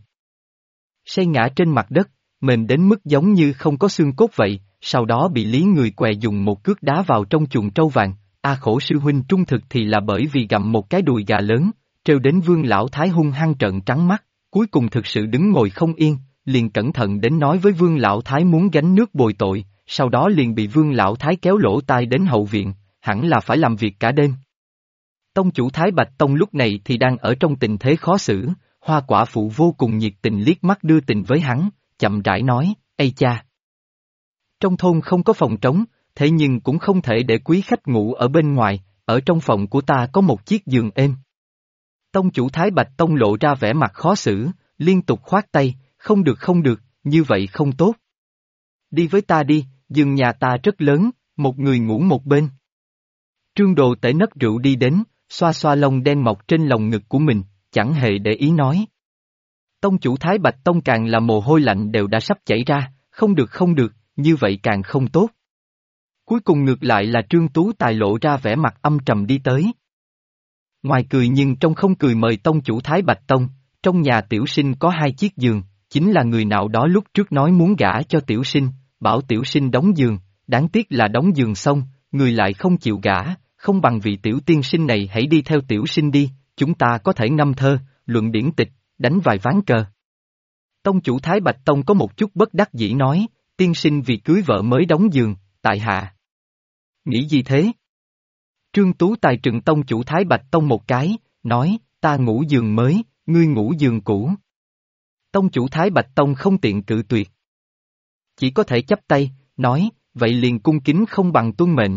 Say ngã trên mặt đất, mềm đến mức giống như không có xương cốt vậy, sau đó bị Lý Người Què dùng một cước đá vào trong chuồng trâu vàng. Khổ sư huynh trung thực thì là bởi vì gặm một cái đùi gà lớn, trêu đến Vương Lão Thái hung hăng trợn trắng mắt, cuối cùng thực sự đứng ngồi không yên, liền cẩn thận đến nói với Vương Lão Thái muốn gánh nước bồi tội, sau đó liền bị Vương Lão Thái kéo lỗ tai đến hậu viện, hẳn là phải làm việc cả đêm. Tông chủ Thái Bạch Tông lúc này thì đang ở trong tình thế khó xử, Hoa quả phụ vô cùng nhiệt tình liếc mắt đưa tình với hắn, chậm rãi nói, ây cha. Trong thôn không có phòng trống, thế nhưng cũng không thể để quý khách ngủ ở bên ngoài, ở trong phòng của ta có một chiếc giường êm. Tông chủ Thái Bạch Tông lộ ra vẻ mặt khó xử, liên tục khoát tay, không được, như vậy không tốt. Đi với ta đi, giường nhà ta rất lớn, một người ngủ một bên. Trương Đồ Tể nấc rượu đi đến, xoa xoa lông đen mọc trên lồng ngực của mình, chẳng hề để ý nói. Tông chủ Thái Bạch Tông càng là mồ hôi lạnh đều đã sắp chảy ra, không được, như vậy càng không tốt. Cuối cùng ngược lại là Trương Tú Tài lộ ra vẻ mặt âm trầm đi tới. Ngoài cười nhưng trong không cười mời tông chủ Thái Bạch Tông, trong nhà tiểu sinh có 2 chiếc giường, chính là người nào đó lúc trước nói muốn gả cho tiểu sinh, bảo tiểu sinh đóng giường, đáng tiếc là đóng giường xong, người lại không chịu gả, không bằng vị tiểu tiên sinh này hãy đi theo tiểu sinh đi, chúng ta có thể ngâm thơ, luận điển tịch, đánh vài ván cờ. Tông chủ Thái Bạch Tông có một chút bất đắc dĩ nói, tiên sinh vì cưới vợ mới đóng giường, tại hạ. Nghĩ gì thế? Trương Tú Tài trừng tông chủ Thái Bạch Tông một cái, nói, ta ngủ giường mới, ngươi ngủ giường cũ. Tông chủ Thái Bạch Tông không tiện cự tuyệt. Chỉ có thể chắp tay, nói, vậy liền cung kính không bằng tuân mệnh.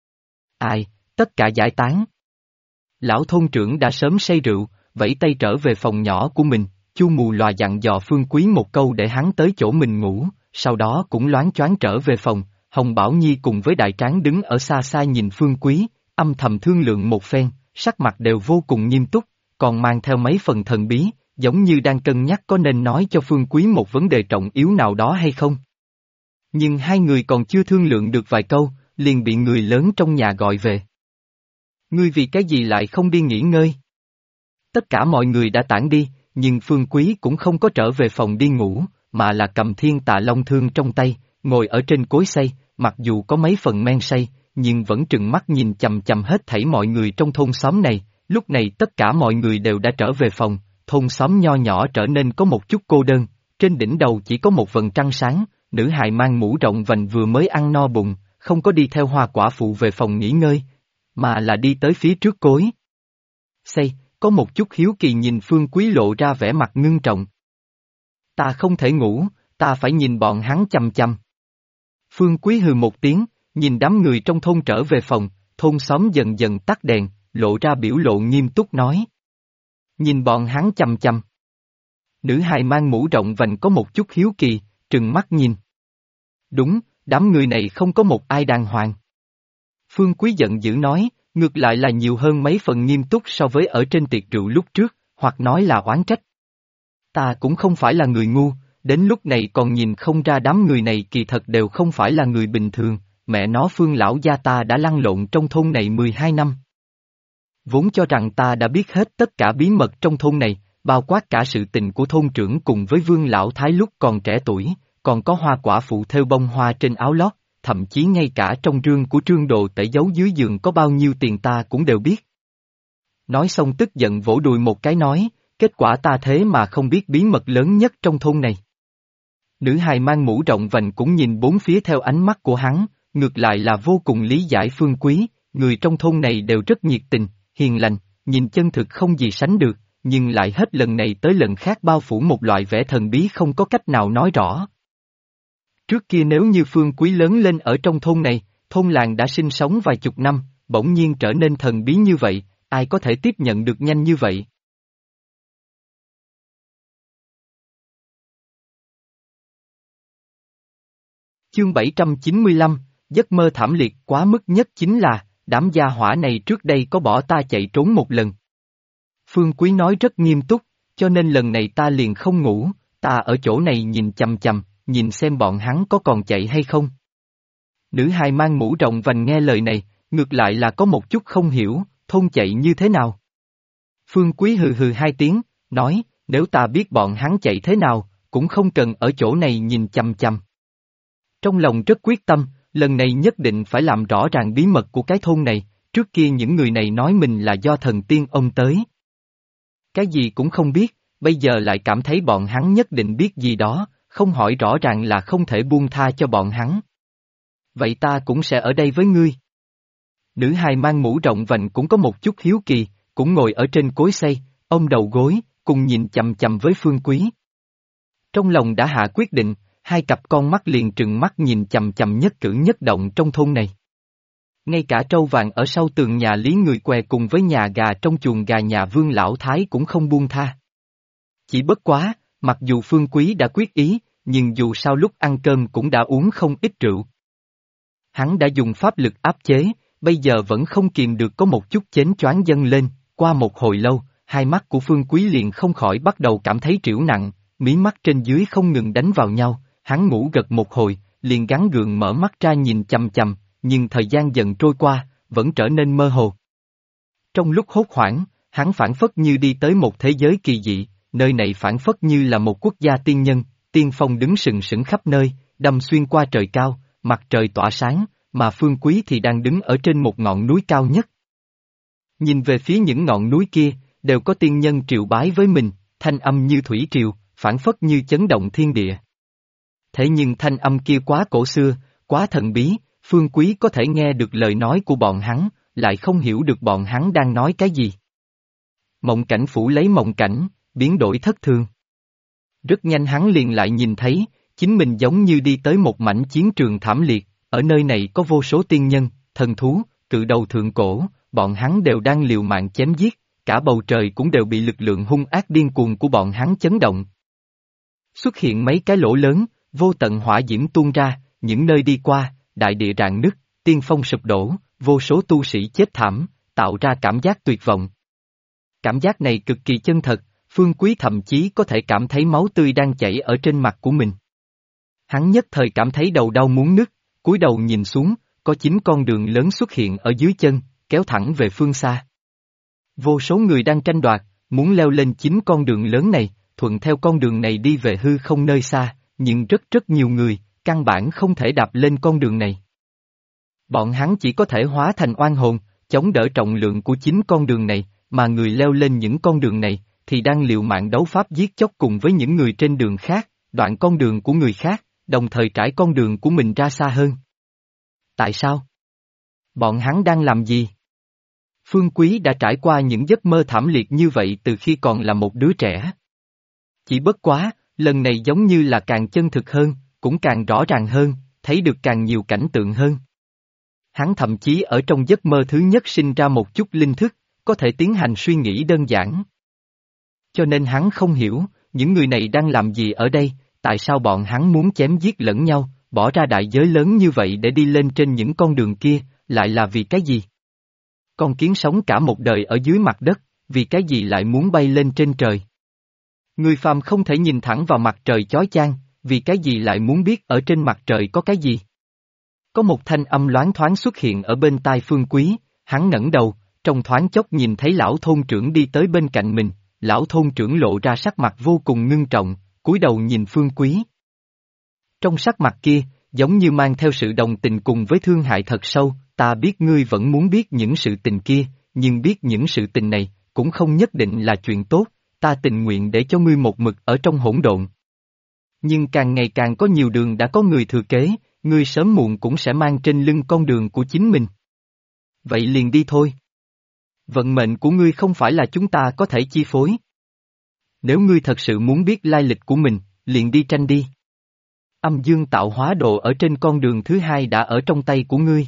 Ai, tất cả giải tán. Lão thôn trưởng đã sớm say rượu, vẫy tay trở về phòng nhỏ của mình, Chu Mù Lòa dặn dò Phương Quý một câu để hắn tới chỗ mình ngủ, sau đó cũng loáng choáng trở về phòng, Hồng Bảo Nhi cùng với Đại Tráng đứng ở xa xa nhìn Phương Quý, âm thầm thương lượng một phen, sắc mặt đều vô cùng nghiêm túc, còn mang theo mấy phần thần bí, giống như đang cân nhắc có nên nói cho Phương Quý một vấn đề trọng yếu nào đó hay không. Nhưng hai người còn chưa thương lượng được vài câu, liền bị người lớn trong nhà gọi về. Ngươi vì cái gì lại không đi nghỉ ngơi? Tất cả mọi người đã tản đi, nhưng Phương Quý cũng không có trở về phòng đi ngủ, mà là cầm Thiên Tạ Long Thương trong tay, ngồi ở trên cối xay, mặc dù có mấy phần men say, nhưng vẫn trừng mắt nhìn chằm chằm hết thảy mọi người trong thôn xóm này, lúc này tất cả mọi người đều đã trở về phòng, thôn xóm nho nhỏ trở nên có một chút cô đơn, trên đỉnh đầu chỉ có một vầng trăng sáng, nữ hài mang mũ rộng vành vừa mới ăn no bụng, không có đi theo Hoa quả phụ về phòng nghỉ ngơi, mà là đi tới phía trước cối xay, có một chút hiếu kỳ nhìn Phương Quý lộ ra vẻ mặt ngưng trọng. Ta không thể ngủ, ta phải nhìn bọn hắn chằm chằm. Phương Quý hừ một tiếng, nhìn đám người trong thôn trở về phòng, thôn xóm dần dần tắt đèn, lộ ra biểu lộ nghiêm túc nói. Nhìn bọn hắn chằm chằm. Nữ hài mang mũ rộng vành có một chút hiếu kỳ, trừng mắt nhìn. Đúng, đám người này không có một ai đàng hoàng. Phương Quý giận dữ nói, ngược lại là nhiều hơn mấy phần nghiêm túc so với ở trên tiệc rượu lúc trước, hoặc nói là oán trách. Ta cũng không phải là người ngu, đến lúc này còn nhìn không ra đám người này kỳ thật đều không phải là người bình thường, mẹ nó Phương lão gia ta đã lăn lộn trong thôn này 12 năm. Vốn cho rằng ta đã biết hết tất cả bí mật trong thôn này, bao quát cả sự tình của thôn trưởng cùng với Vương lão thái lúc còn trẻ tuổi, còn có Hoa quả phụ thêu bông hoa trên áo lót, thậm chí ngay cả trong rương của Trương Đồ Tể giấu dưới giường có bao nhiêu tiền ta cũng đều biết. Nói xong tức giận vỗ đùi một cái nói, kết quả ta thế mà không biết bí mật lớn nhất trong thôn này. Nữ hài mang mũ rộng vành cũng nhìn bốn phía theo ánh mắt của hắn, ngược lại là vô cùng lý giải Phương Quý, người trong thôn này đều rất nhiệt tình, hiền lành, nhìn chân thực không gì sánh được, nhưng lại hết lần này tới lần khác bao phủ một loại vẻ thần bí không có cách nào nói rõ. Trước kia nếu như Phương Quý lớn lên ở trong thôn này, thôn làng đã sinh sống vài chục năm, bỗng nhiên trở nên thần bí như vậy, ai có thể tiếp nhận được nhanh như vậy? Chương 795, giấc mơ thảm liệt quá mức nhất chính là, đám gia hỏa này trước đây có bỏ ta chạy trốn một lần. Phương Quý nói rất nghiêm túc, cho nên lần này ta liền không ngủ, ta ở chỗ này nhìn chằm chằm, nhìn xem bọn hắn có còn chạy hay không. Nữ hài mang mũ rộng vành nghe lời này, ngược lại là có một chút không hiểu, thôn chạy như thế nào. Phương Quý hừ hừ 2 tiếng, nói, nếu ta biết bọn hắn chạy thế nào, cũng không cần ở chỗ này nhìn chằm chằm. Trong lòng rất quyết tâm, lần này nhất định phải làm rõ ràng bí mật của cái thôn này, trước kia những người này nói mình là do thần tiên ông tới. Cái gì cũng không biết, bây giờ lại cảm thấy bọn hắn nhất định biết gì đó, không hỏi rõ ràng là không thể buông tha cho bọn hắn. Vậy ta cũng sẽ ở đây với ngươi. Nữ hài mang mũ rộng vành cũng có một chút hiếu kỳ, cũng ngồi ở trên cối xay, ôm đầu gối, cùng nhìn chằm chằm với Phương Quý. Trong lòng đã hạ quyết định, hai cặp con mắt liền trừng mắt nhìn chằm chằm nhất cử nhất động trong thôn này. Ngay cả trâu vàng ở sau tường nhà Lý Người Què cùng với nhà gà trong chuồng gà nhà Vương Lão Thái cũng không buông tha. Chỉ bất quá, mặc dù Phương Quý đã quyết ý, nhưng dù sao lúc ăn cơm cũng đã uống không ít rượu. Hắn đã dùng pháp lực áp chế, bây giờ vẫn không kìm được có một chút chến choáng dâng lên, qua một hồi lâu, hai mắt của Phương Quý liền không khỏi bắt đầu cảm thấy trĩu nặng, mí mắt trên dưới không ngừng đánh vào nhau, hắn ngủ gật một hồi, liền gắng gượng mở mắt ra nhìn chằm chằm, nhưng thời gian dần trôi qua, vẫn trở nên mơ hồ. Trong lúc hốt hoảng, Hắn phảng phất như đi tới một thế giới kỳ dị, nơi này phảng phất như là một quốc gia tiên nhân, tiên phong đứng sừng sững khắp nơi, đâm xuyên qua trời cao, mặt trời tỏa sáng, mà Phương Quý thì đang đứng ở trên một ngọn núi cao nhất. Nhìn về phía những ngọn núi kia, đều có tiên nhân triều bái với mình, thanh âm như thủy triều, phảng phất như chấn động thiên địa. Thế nhưng thanh âm kia quá cổ xưa, quá thần bí, Phương Quý có thể nghe được lời nói của bọn hắn, lại không hiểu được bọn hắn đang nói cái gì. Mộng cảnh phủ lấy mộng cảnh, biến đổi thất thường. Rất nhanh hắn liền lại nhìn thấy, chính mình giống như đi tới một mảnh chiến trường thảm liệt, ở nơi này có vô số tiên nhân, thần thú, cự đầu thượng cổ, bọn hắn đều đang liều mạng chém giết, cả bầu trời cũng đều bị lực lượng hung ác điên cuồng của bọn hắn chấn động. Xuất hiện mấy cái lỗ lớn, vô tận hỏa diễm tuôn ra, những nơi đi qua, đại địa rạn nứt, tiên phong sụp đổ, vô số tu sĩ chết thảm, tạo ra cảm giác tuyệt vọng. Cảm giác này cực kỳ chân thật, Phương Quý thậm chí có thể cảm thấy máu tươi đang chảy ở trên mặt của mình. Hắn nhất thời cảm thấy đầu đau muốn nứt, cúi đầu nhìn xuống, có 9 con đường lớn xuất hiện ở dưới chân, kéo thẳng về phương xa. Vô số người đang tranh đoạt, muốn leo lên 9 con đường lớn này, thuận theo con đường này đi về hư không nơi xa, nhưng rất nhiều người, căn bản không thể đạp lên con đường này. Bọn hắn chỉ có thể hóa thành oan hồn, chống đỡ trọng lượng của 9 con đường này, mà người leo lên những con đường này, thì đang liều mạng đấu pháp giết chóc cùng với những người trên đường khác, đoạn con đường của người khác, đồng thời trải con đường của mình ra xa hơn. Tại sao? Bọn hắn đang làm gì? Phương Quý đã trải qua những giấc mơ thảm liệt như vậy từ khi còn là một đứa trẻ. Chỉ bất quá, lần này giống như là càng chân thực hơn, cũng càng rõ ràng hơn, thấy được càng nhiều cảnh tượng hơn. Hắn thậm chí ở trong giấc mơ thứ nhất sinh ra một chút linh thức, có thể tiến hành suy nghĩ đơn giản. Cho nên hắn không hiểu, những người này đang làm gì ở đây, tại sao bọn hắn muốn chém giết lẫn nhau, bỏ ra đại giới lớn như vậy để đi lên trên những con đường kia, lại là vì cái gì? Con kiến sống cả một đời ở dưới mặt đất, vì cái gì lại muốn bay lên trên trời? Người phàm không thể nhìn thẳng vào mặt trời chói chang, vì cái gì lại muốn biết ở trên mặt trời có cái gì? Có một thanh âm loáng thoáng xuất hiện ở bên tai Phương Quý, hắn ngẩng đầu, trong thoáng chốc nhìn thấy lão thôn trưởng đi tới bên cạnh mình, lão thôn trưởng lộ ra sắc mặt vô cùng ngưng trọng, cúi đầu nhìn Phương Quý. Trong sắc mặt kia, giống như mang theo sự đồng tình cùng với thương hại thật sâu, ta biết ngươi vẫn muốn biết những sự tình kia, nhưng biết những sự tình này, cũng không nhất định là chuyện tốt, ta tình nguyện để cho ngươi một mực ở trong hỗn độn. Nhưng càng ngày càng có nhiều đường đã có người thừa kế, ngươi sớm muộn cũng sẽ mang trên lưng con đường của chính mình. Vậy liền đi thôi. Vận mệnh của ngươi không phải là chúng ta có thể chi phối. Nếu ngươi thật sự muốn biết lai lịch của mình, liền đi tranh đi. Âm dương tạo hóa độ ở trên con đường thứ 2 đã ở trong tay của ngươi.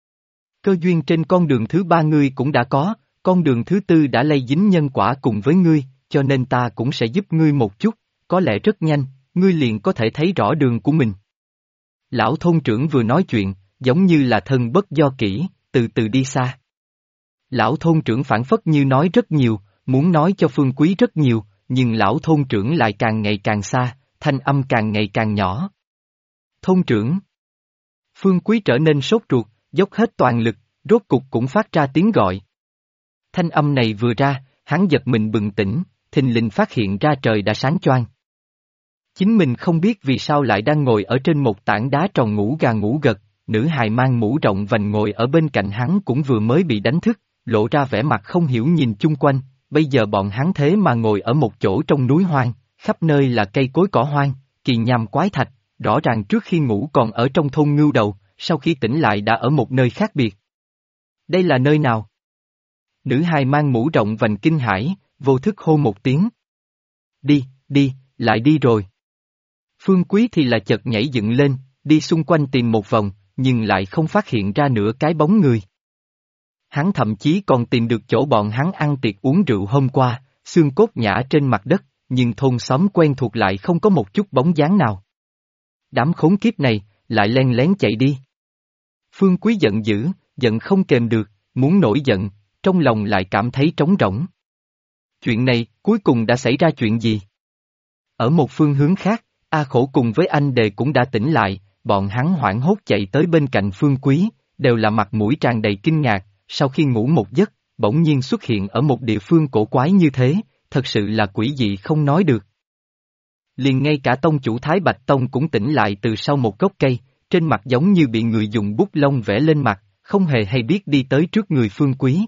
Cơ duyên trên con đường thứ 3 ngươi cũng đã có, con đường thứ 4 đã lây dính nhân quả cùng với ngươi, cho nên ta cũng sẽ giúp ngươi một chút, có lẽ rất nhanh, ngươi liền có thể thấy rõ đường của mình. Lão thôn trưởng vừa nói chuyện, giống như là thân bất do kỹ, từ từ đi xa. Lão thôn trưởng phảng phất như nói rất nhiều, muốn nói cho Phương Quý rất nhiều, nhưng lão thôn trưởng lại càng ngày càng xa, thanh âm càng ngày càng nhỏ. Thôn trưởng. Phương Quý trở nên sốt ruột, dốc hết toàn lực, rốt cục cũng phát ra tiếng gọi. Thanh âm này vừa ra, hắn giật mình bừng tỉnh, thình lình phát hiện ra trời đã sáng choang. Chính mình không biết vì sao lại đang ngồi ở trên một tảng đá tròn ngủ gà ngủ gật, nữ hài mang mũ rộng vành ngồi ở bên cạnh hắn cũng vừa mới bị đánh thức, lộ ra vẻ mặt không hiểu nhìn chung quanh, bây giờ bọn hắn thế mà ngồi ở một chỗ trong núi hoang, khắp nơi là cây cối cỏ hoang, kỳ nham quái thạch, rõ ràng trước khi ngủ còn ở trong thôn Ngưu Đầu, sau khi tỉnh lại đã ở một nơi khác biệt. Đây là nơi nào? Nữ hài mang mũ rộng vành kinh hãi, vô thức hô một tiếng. Đi, lại đi rồi. Phương Quý thì là chợt nhảy dựng lên, đi xung quanh tìm một vòng, nhưng lại không phát hiện ra nửa cái bóng người. Hắn thậm chí còn tìm được chỗ bọn hắn ăn tiệc uống rượu hôm qua, xương cốt nhả trên mặt đất, nhưng thôn xóm quen thuộc lại không có một chút bóng dáng nào. Đám khốn kiếp này, lại len lén chạy đi. Phương Quý giận dữ, giận không kềm được, muốn nổi giận, trong lòng lại cảm thấy trống rỗng. Chuyện này, cuối cùng đã xảy ra chuyện gì? Ở một phương hướng khác, A Khổ cùng với anh Đề cũng đã tỉnh lại, bọn hắn hoảng hốt chạy tới bên cạnh Phương Quý, đều là mặt mũi tràn đầy kinh ngạc, sau khi ngủ một giấc, bỗng nhiên xuất hiện ở một địa phương cổ quái như thế, thật sự là quỷ dị không nói được. Liền ngay cả tông chủ Thái Bạch Tông cũng tỉnh lại từ sau một gốc cây, trên mặt giống như bị người dùng bút lông vẽ lên mặt, không hề hay biết đi tới trước người Phương Quý.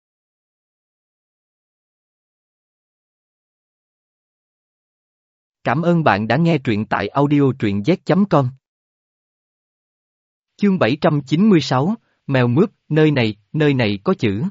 Cảm ơn bạn đã nghe truyện tại audio truyện z.com. Chương 796, Mèo mướp, nơi này có chữ.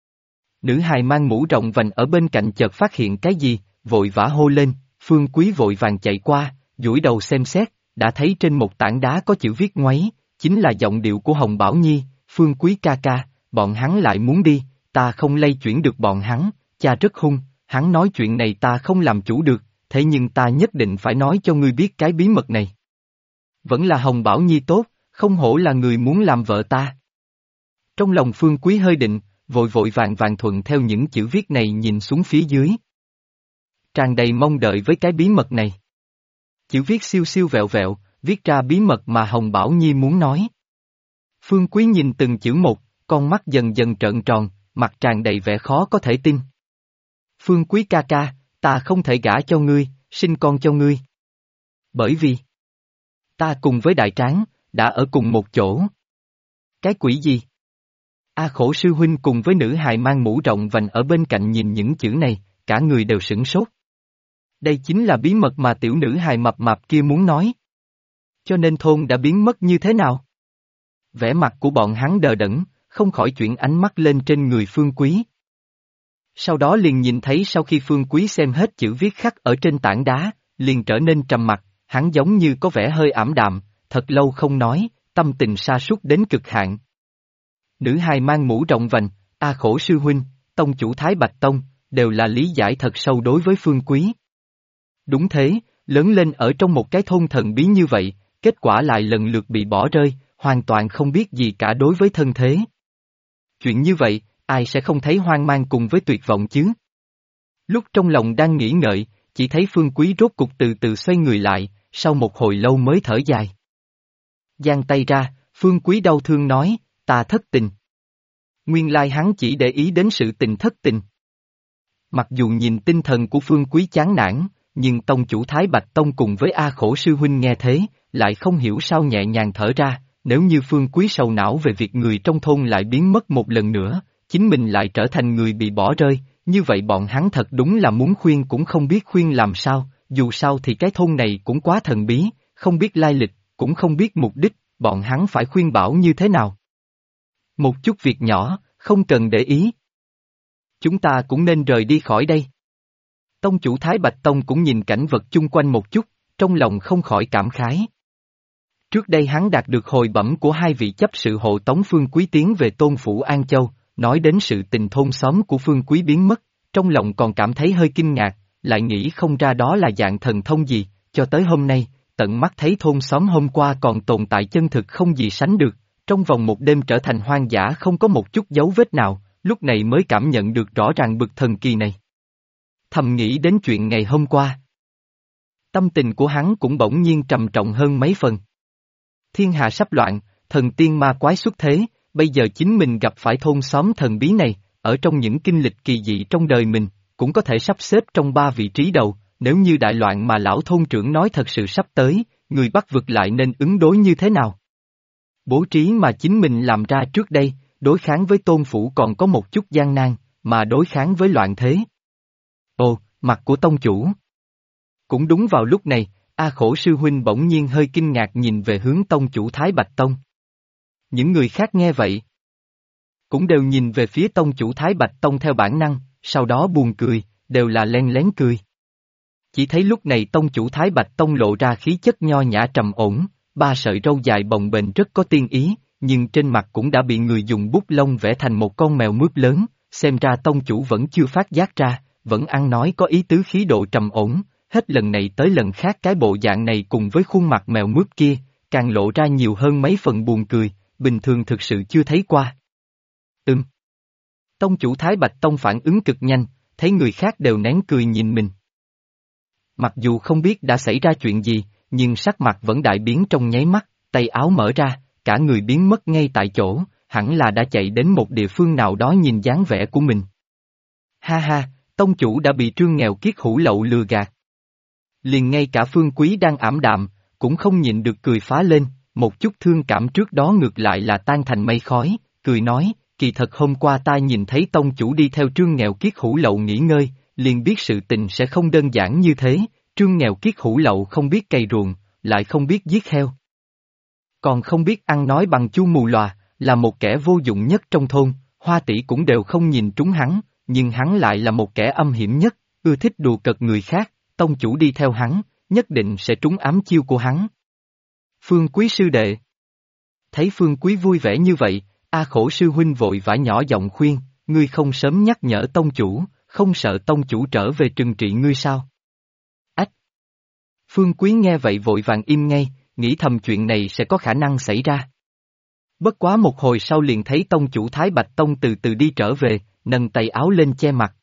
Nữ hài mang mũ rộng vành ở bên cạnh chợt phát hiện cái gì, vội vã hô lên, Phương Quý vội vàng chạy qua, duỗi đầu xem xét, đã thấy trên một tảng đá có chữ viết ngoáy, chính là giọng điệu của Hồng Bảo Nhi, Phương Quý ca ca, bọn hắn lại muốn đi, ta không lay chuyển được bọn hắn, cha rất hung, hắn nói chuyện này ta không làm chủ được, thế nhưng ta nhất định phải nói cho ngươi biết cái bí mật này. Vẫn là Hồng Bảo Nhi tốt, không hổ là người muốn làm vợ ta. Trong lòng Phương Quý hơi định, vội vội vàng thuận theo những chữ viết này nhìn xuống phía dưới. Tràn đầy mong đợi với cái bí mật này. Chữ viết siêu siêu vẹo vẹo, viết ra bí mật mà Hồng Bảo Nhi muốn nói. Phương Quý nhìn từng chữ một, con mắt dần dần trợn tròn, mặt tràn đầy vẻ khó có thể tin. Phương Quý ca ca, ta không thể gả cho ngươi, sinh con cho ngươi. Bởi vì, ta cùng với Đại Tráng, đã ở cùng một chỗ. Cái quỷ gì? A Khổ sư huynh cùng với nữ hài mang mũ rộng vành ở bên cạnh nhìn những chữ này, cả người đều sửng sốt. Đây chính là bí mật mà tiểu nữ hài mập mạp kia muốn nói. Cho nên thôn đã biến mất như thế nào? Vẻ mặt của bọn hắn đờ đẫn, không khỏi chuyển ánh mắt lên trên người Phương Quý. Sau đó liền nhìn thấy sau khi Phương Quý xem hết chữ viết khắc ở trên tảng đá, liền trở nên trầm mặc, hắn giống như có vẻ hơi ảm đạm, thật lâu không nói, tâm tình sa sút đến cực hạn. Nữ hài mang mũ rộng vành, A Khổ sư huynh, tông chủ Thái Bạch Tông, đều là lý giải thật sâu đối với Phương Quý. Đúng thế, lớn lên ở trong một cái thôn thần bí như vậy, kết quả lại lần lượt bị bỏ rơi, hoàn toàn không biết gì cả đối với thân thế. Chuyện như vậy, ai sẽ không thấy hoang mang cùng với tuyệt vọng chứ? Lúc trong lòng đang nghĩ ngợi, chỉ thấy Phương Quý rốt cục từ từ xoay người lại, sau một hồi lâu mới thở dài. Giang tay ra, Phương Quý đau thương nói, ta thất tình. Nguyên lai hắn chỉ để ý đến sự tình thất tình. Mặc dù nhìn tinh thần của Phương Quý chán nản, nhưng tông chủ Thái Bạch Tông cùng với A Khổ sư huynh nghe thế, lại không hiểu sao nhẹ nhàng thở ra, nếu như Phương Quý sầu não về việc người trong thôn lại biến mất một lần nữa, chính mình lại trở thành người bị bỏ rơi, như vậy bọn hắn thật đúng là muốn khuyên cũng không biết khuyên làm sao, dù sao thì cái thôn này cũng quá thần bí, không biết lai lịch, cũng không biết mục đích, bọn hắn phải khuyên bảo như thế nào. Một chút việc nhỏ, không cần để ý. Chúng ta cũng nên rời đi khỏi đây. Tông chủ Thái Bạch Tông cũng nhìn cảnh vật chung quanh một chút, trong lòng không khỏi cảm khái. Trước đây hắn đạt được hồi bẩm của hai vị chấp sự hộ tống Phương Quý tiến về Tôn Phủ An Châu, nói đến sự tình thôn xóm của Phương Quý biến mất, trong lòng còn cảm thấy hơi kinh ngạc, lại nghĩ không ra đó là dạng thần thông gì, cho tới hôm nay, tận mắt thấy thôn xóm hôm qua còn tồn tại chân thực không gì sánh được, trong vòng một đêm trở thành hoang dã không có một chút dấu vết nào, lúc này mới cảm nhận được rõ ràng bực thần kỳ này. Thầm nghĩ đến chuyện ngày hôm qua. Tâm tình của hắn cũng bỗng nhiên trầm trọng hơn mấy phần. Thiên hạ sắp loạn, thần tiên ma quái xuất thế, bây giờ chính mình gặp phải thôn xóm thần bí này, ở trong những kinh lịch kỳ dị trong đời mình, cũng có thể sắp xếp trong 3 vị trí đầu, nếu như đại loạn mà lão thôn trưởng nói thật sự sắp tới, người Bắc vực lại nên ứng đối như thế nào? Bố trí mà chính mình làm ra trước đây, đối kháng với Tôn Phủ còn có một chút gian nan, mà đối kháng với loạn thế. Ồ, mặt của tông chủ. Cũng đúng vào lúc này, A Khổ sư huynh bỗng nhiên hơi kinh ngạc nhìn về hướng tông chủ Thái Bạch Tông. Những người khác nghe vậy, cũng đều nhìn về phía tông chủ Thái Bạch Tông theo bản năng, sau đó buồn cười, đều là len lén cười. Chỉ thấy lúc này tông chủ Thái Bạch Tông lộ ra khí chất nho nhã trầm ổn, 3 sợi râu dài bồng bềnh rất có tiên ý, nhưng trên mặt cũng đã bị người dùng bút lông vẽ thành một con mèo mướp lớn, xem ra tông chủ vẫn chưa phát giác ra, vẫn ăn nói có ý tứ khí độ trầm ổn, hết lần này tới lần khác cái bộ dạng này cùng với khuôn mặt mèo mướp kia, càng lộ ra nhiều hơn mấy phần buồn cười, bình thường thực sự chưa thấy qua. Tông chủ Thái Bạch Tông phản ứng cực nhanh, thấy người khác đều nén cười nhìn mình. Mặc dù không biết đã xảy ra chuyện gì, nhưng sắc mặt vẫn đại biến trong nháy mắt, tay áo mở ra, cả người biến mất ngay tại chỗ, hẳn là đã chạy đến một địa phương nào đó nhìn dáng vẻ của mình. Ha ha, tông chủ đã bị Trương Nghèo Kiết hủ lậu lừa gạt. Liền ngay cả Phương Quý đang ảm đạm, cũng không nhịn được cười phá lên, một chút thương cảm trước đó ngược lại là tan thành mây khói, cười nói, kỳ thật hôm qua ta nhìn thấy tông chủ đi theo Trương Nghèo Kiết hủ lậu nghỉ ngơi, liền biết sự tình sẽ không đơn giản như thế, Trương Nghèo Kiết hủ lậu không biết cày ruộng, lại không biết giết heo. Còn không biết ăn nói bằng chu mù lòa, là một kẻ vô dụng nhất trong thôn, Hoa tỷ cũng đều không nhìn trúng hắn, nhưng hắn lại là một kẻ âm hiểm nhất, ưa thích đùa cợt người khác, tông chủ đi theo hắn, nhất định sẽ trúng ám chiêu của hắn. Phương Quý sư đệ. Thấy Phương Quý vui vẻ như vậy, A Khổ sư huynh vội vã nhỏ giọng khuyên, ngươi không sớm nhắc nhở tông chủ, không sợ tông chủ trở về trừng trị ngươi sao? Ách! Phương Quý nghe vậy vội vàng im ngay, nghĩ thầm chuyện này sẽ có khả năng xảy ra. Bất quá một hồi sau liền thấy tông chủ Thái Bạch Tông từ từ đi trở về, nâng tay áo lên che mặt.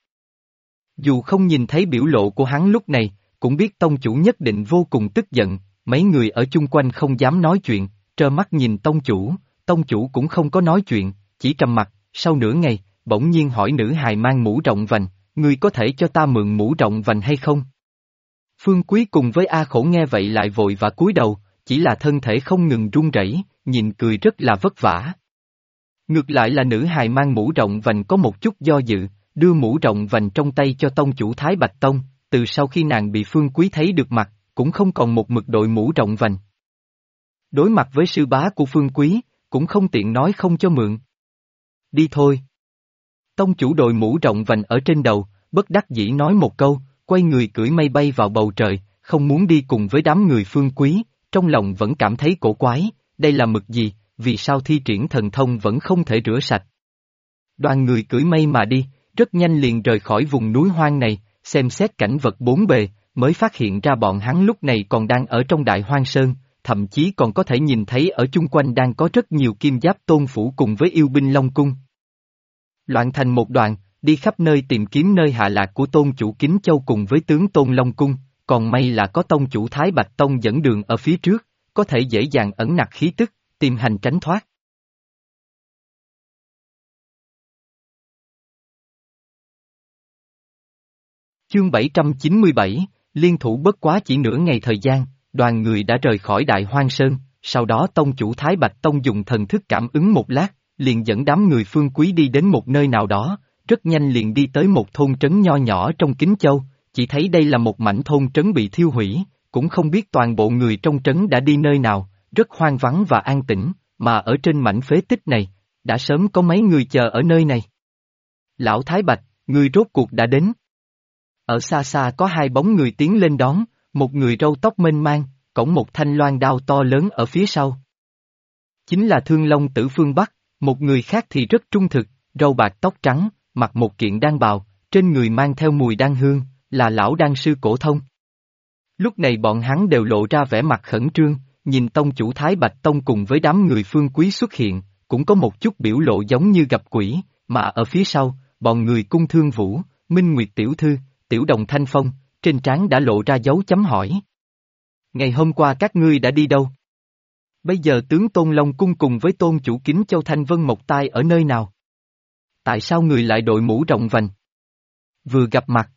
Dù không nhìn thấy biểu lộ của hắn lúc này, cũng biết tông chủ nhất định vô cùng tức giận, mấy người ở chung quanh không dám nói chuyện, trơ mắt nhìn tông chủ cũng không có nói chuyện, chỉ trầm mặt, sau nửa ngày, bỗng nhiên hỏi nữ hài mang mũ rộng vành, ngươi có thể cho ta mượn mũ rộng vành hay không? Phương Quý cùng với A Khổ nghe vậy lại vội và cúi đầu, chỉ là thân thể không ngừng run rẩy, nhìn cười rất là vất vả. Ngược lại là nữ hài mang mũ rộng vành có một chút do dự, đưa mũ rộng vành trong tay cho tông chủ Thái Bạch Tông, từ sau khi nàng bị Phương Quý thấy được mặt, cũng không còn một mực đội mũ rộng vành. Đối mặt với sư bá của Phương Quý, cũng không tiện nói không cho mượn. Đi thôi. Tông chủ đội mũ rộng vành ở trên đầu, bất đắc dĩ nói một câu, quay người cưỡi mây bay vào bầu trời, không muốn đi cùng với đám người Phương Quý, trong lòng vẫn cảm thấy cổ quái, đây là mực gì, vì sao thi triển thần thông vẫn không thể rửa sạch. Đoàn người cưỡi mây mà đi, rất nhanh liền rời khỏi vùng núi hoang này, xem xét cảnh vật bốn bề, mới phát hiện ra bọn hắn lúc này còn đang ở trong Đại Hoang Sơn, thậm chí còn có thể nhìn thấy ở chung quanh đang có rất nhiều kim giáp tôn phủ cùng với yêu binh Long Cung. Loạn thành một đoàn, đi khắp nơi tìm kiếm nơi hạ lạc của tôn chủ Kính Châu cùng với tướng tôn Long Cung, còn may là có tông chủ Thái Bạch Tông dẫn đường ở phía trước, có thể dễ dàng ẩn nặc khí tức, tìm hành tránh thoát. Chương 797, liên thủ bất quá chỉ nửa ngày thời gian, đoàn người đã rời khỏi Đại Hoang Sơn, sau đó tông chủ Thái Bạch Tông dùng thần thức cảm ứng một lát, liền dẫn đám người Phương Quý đi đến một nơi nào đó, rất nhanh liền đi tới một thôn trấn nho nhỏ trong Kính Châu, chỉ thấy đây là một mảnh thôn trấn bị thiêu hủy, cũng không biết toàn bộ người trong trấn đã đi nơi nào, rất hoang vắng và an tĩnh, mà ở trên mảnh phế tích này, đã sớm có mấy người chờ ở nơi này. Lão Thái Bạch, ngươi rốt cuộc đã đến. Ở xa xa có hai bóng người tiến lên đón, một người râu tóc mênh mang, cõng một thanh loan đao to lớn ở phía sau. Chính là Thương Long Tử Phương Bắc, một người khác thì rất trung thực, râu bạc tóc trắng, mặc một kiện đan bào, trên người mang theo mùi đan hương, là lão đan sư Cổ Thông. Lúc này bọn hắn đều lộ ra vẻ mặt khẩn trương, nhìn tông chủ Thái Bạch Tông cùng với đám người Phương Quý xuất hiện, cũng có một chút biểu lộ giống như gặp quỷ, mà ở phía sau, bọn người Cung Thương Vũ, Minh Nguyệt Tiểu Thư, Tiểu Đồng Thanh Phong, trên trán đã lộ ra dấu chấm hỏi. Ngày hôm qua các ngươi đã đi đâu? Bây giờ tướng Tôn Long Cung cùng với tôn chủ Kính Châu Thanh Vân Mộc Tai ở nơi nào? Tại sao người lại đội mũ rộng vành? Vừa gặp mặt.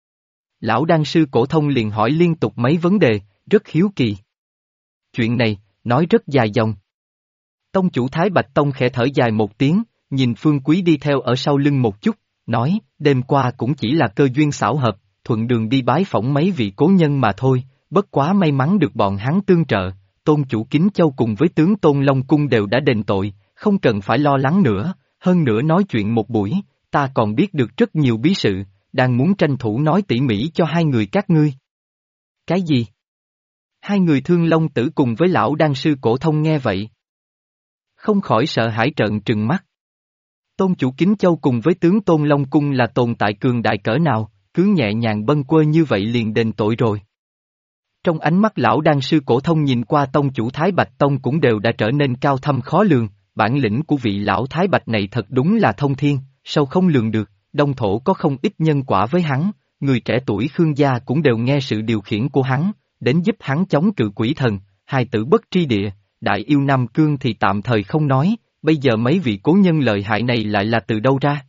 Lão đan sư Cổ Thông liền hỏi liên tục mấy vấn đề, rất hiếu kỳ. Chuyện này, nói rất dài dòng. Tông chủ Thái Bạch Tông khẽ thở dài một tiếng, nhìn Phương Quý đi theo ở sau lưng một chút, nói, đêm qua cũng chỉ là cơ duyên xảo hợp, thuận đường đi bái phỏng mấy vị cố nhân mà thôi, bất quá may mắn được bọn hắn tương trợ, tôn chủ Kính Châu cùng với tướng Tôn Long Cung đều đã đền tội, không cần phải lo lắng nữa, hơn nữa nói chuyện một buổi, ta còn biết được rất nhiều bí sự, đang muốn tranh thủ nói tỉ mỉ cho hai người các ngươi. Cái gì? Hai người Thương Long Tử cùng với lão đan sư Cổ Thông nghe vậy, không khỏi sợ hãi trợn trừng mắt. Tôn chủ Kính Châu cùng với tướng Tôn Long Cung là tồn tại cường đại cỡ nào, cứ nhẹ nhàng bâng quơ như vậy liền đền tội rồi. Trong ánh mắt lão đan sư Cổ Thông nhìn qua tông chủ Thái Bạch Tông cũng đều đã trở nên cao thâm khó lường, bản lĩnh của vị lão Thái Bạch này thật đúng là thông thiên, sâu không lường được, đông thổ có không ít nhân quả với hắn, người trẻ tuổi Khương gia cũng đều nghe sự điều khiển của hắn, đến giúp hắn chống cự quỷ thần, hài tử bất tri địa, đại yêu Nam Cương thì tạm thời không nói, bây giờ mấy vị cố nhân lợi hại này lại là từ đâu ra?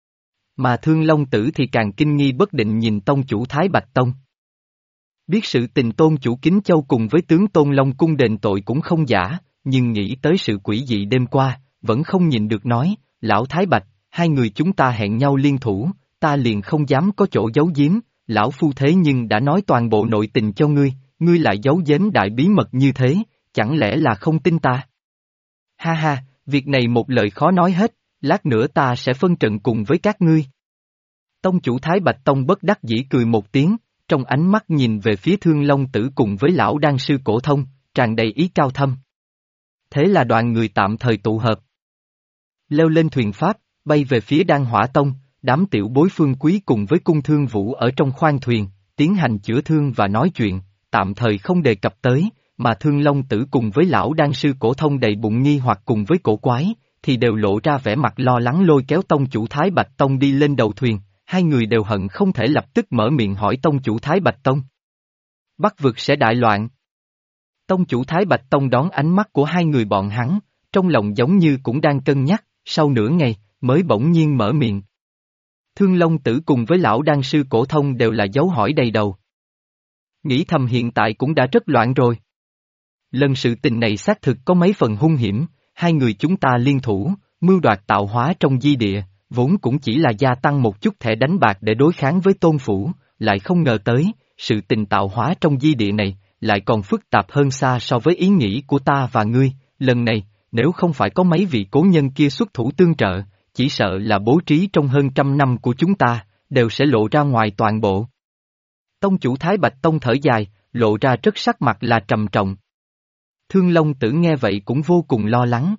Mà Thương Long Tử thì càng kinh nghi bất định nhìn tông chủ Thái Bạch Tông. Biết sự tình tôn chủ Kính Châu cùng với tướng Tôn Long cung đền tội cũng không giả, nhưng nghĩ tới sự quỷ dị đêm qua, vẫn không nhìn được nói, lão Thái Bạch, hai người chúng ta hẹn nhau liên thủ, ta liền không dám có chỗ giấu giếm, lão phu thế nhưng đã nói toàn bộ nội tình cho ngươi, ngươi lại giấu giếm đại bí mật như thế, chẳng lẽ là không tin ta? Ha ha, việc này một lời khó nói hết, lát nữa ta sẽ phân trận cùng với các ngươi. Tông chủ Thái Bạch Tông bất đắc dĩ cười một tiếng, trong ánh mắt nhìn về phía Thương Long Tử cùng với lão đan sư Cổ Thông, tràn đầy ý cao thâm. Thế là đoàn người tạm thời tụ hợp. Leo lên thuyền pháp, bay về phía Đan Hỏa Tông, đám tiểu bối Phương Quý cùng với cung thương vũ ở trong khoang thuyền, tiến hành chữa thương và nói chuyện, tạm thời không đề cập tới, mà Thương Long Tử cùng với lão đan sư Cổ Thông đầy bụng nghi hoặc cùng với cổ quái, thì đều lộ ra vẻ mặt lo lắng lôi kéo tông chủ Thái Bạch Tông đi lên đầu thuyền, hai người đều hận không thể lập tức mở miệng hỏi tông chủ Thái Bạch Tông. Bắc vực sẽ đại loạn. Tông chủ Thái Bạch Tông đón ánh mắt của hai người bọn hắn, trong lòng giống như cũng đang cân nhắc, sau nửa ngày, mới bỗng nhiên mở miệng. Thương Long Tử cùng với lão đan sư Cổ Thông đều là dấu hỏi đầy đầu. Nghĩ thầm hiện tại cũng đã rất loạn rồi. Lần sự tình này xác thực có mấy phần hung hiểm, hai người chúng ta liên thủ, mưu đoạt tạo hóa trong di địa, vốn cũng chỉ là gia tăng một chút thẻ đánh bạc để đối kháng với tôn phủ, lại không ngờ tới, sự tình tạo hóa trong di địa này, lại còn phức tạp hơn xa so với ý nghĩ của ta và ngươi, lần này, nếu không phải có mấy vị cố nhân kia xuất thủ tương trợ, chỉ sợ là bố trí trong hơn 100 năm của chúng ta, đều sẽ lộ ra ngoài toàn bộ. Tông chủ Thái Bạch Tông thở dài, lộ ra rất sắc mặt là trầm trọng. Thương Long Tử nghe vậy cũng vô cùng lo lắng.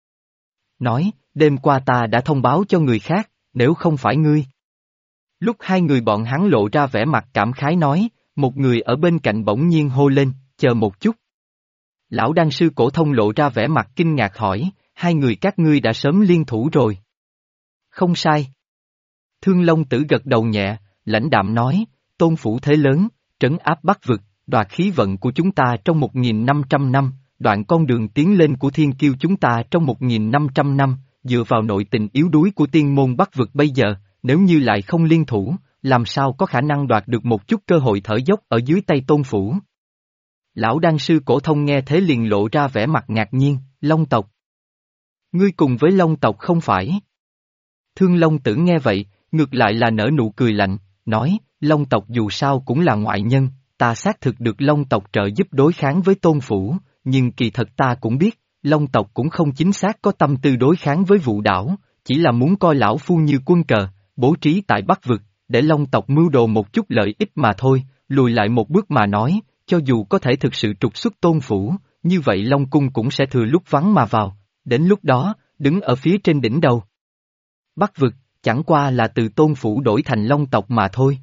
Nói, đêm qua ta đã thông báo cho người khác, nếu không phải ngươi. Lúc hai người bọn hắn lộ ra vẻ mặt cảm khái nói, một người ở bên cạnh bỗng nhiên hô lên, chờ một chút. Lão đan sư Cổ Thông lộ ra vẻ mặt kinh ngạc hỏi, hai người các ngươi đã sớm liên thủ rồi. Không sai. Thương Long Tử gật đầu nhẹ, lãnh đạm nói, tôn phủ thế lớn, trấn áp Bắc vực, đoạt khí vận của chúng ta trong 1.500 năm, đoạn con đường tiến lên của thiên kiêu chúng ta trong 1.500 năm, dựa vào nội tình yếu đuối của tiên môn Bắc vực bây giờ, nếu như lại không liên thủ, làm sao có khả năng đoạt được một chút cơ hội thở dốc ở dưới tay tôn phủ. Lão đan sư Cổ Thông nghe thế liền lộ ra vẻ mặt ngạc nhiên, Long tộc. Ngươi cùng với Long tộc không phải? Thương Long Tử nghe vậy, ngược lại là nở nụ cười lạnh, nói, Long tộc dù sao cũng là ngoại nhân, ta xác thực được Long tộc trợ giúp đối kháng với tôn phủ, nhưng kỳ thật ta cũng biết, Long tộc cũng không chính xác có tâm tư đối kháng với Vũ đảo, chỉ là muốn coi lão phu như quân cờ, bố trí tại Bắc vực, để Long tộc mưu đồ một chút lợi ích mà thôi, lùi lại một bước mà nói, cho dù có thể thực sự trục xuất tôn phủ, như vậy Long cung cũng sẽ thừa lúc vắng mà vào, đến lúc đó, đứng ở phía trên đỉnh đầu. Bắc vực, chẳng qua là từ tôn phủ đổi thành Long tộc mà thôi.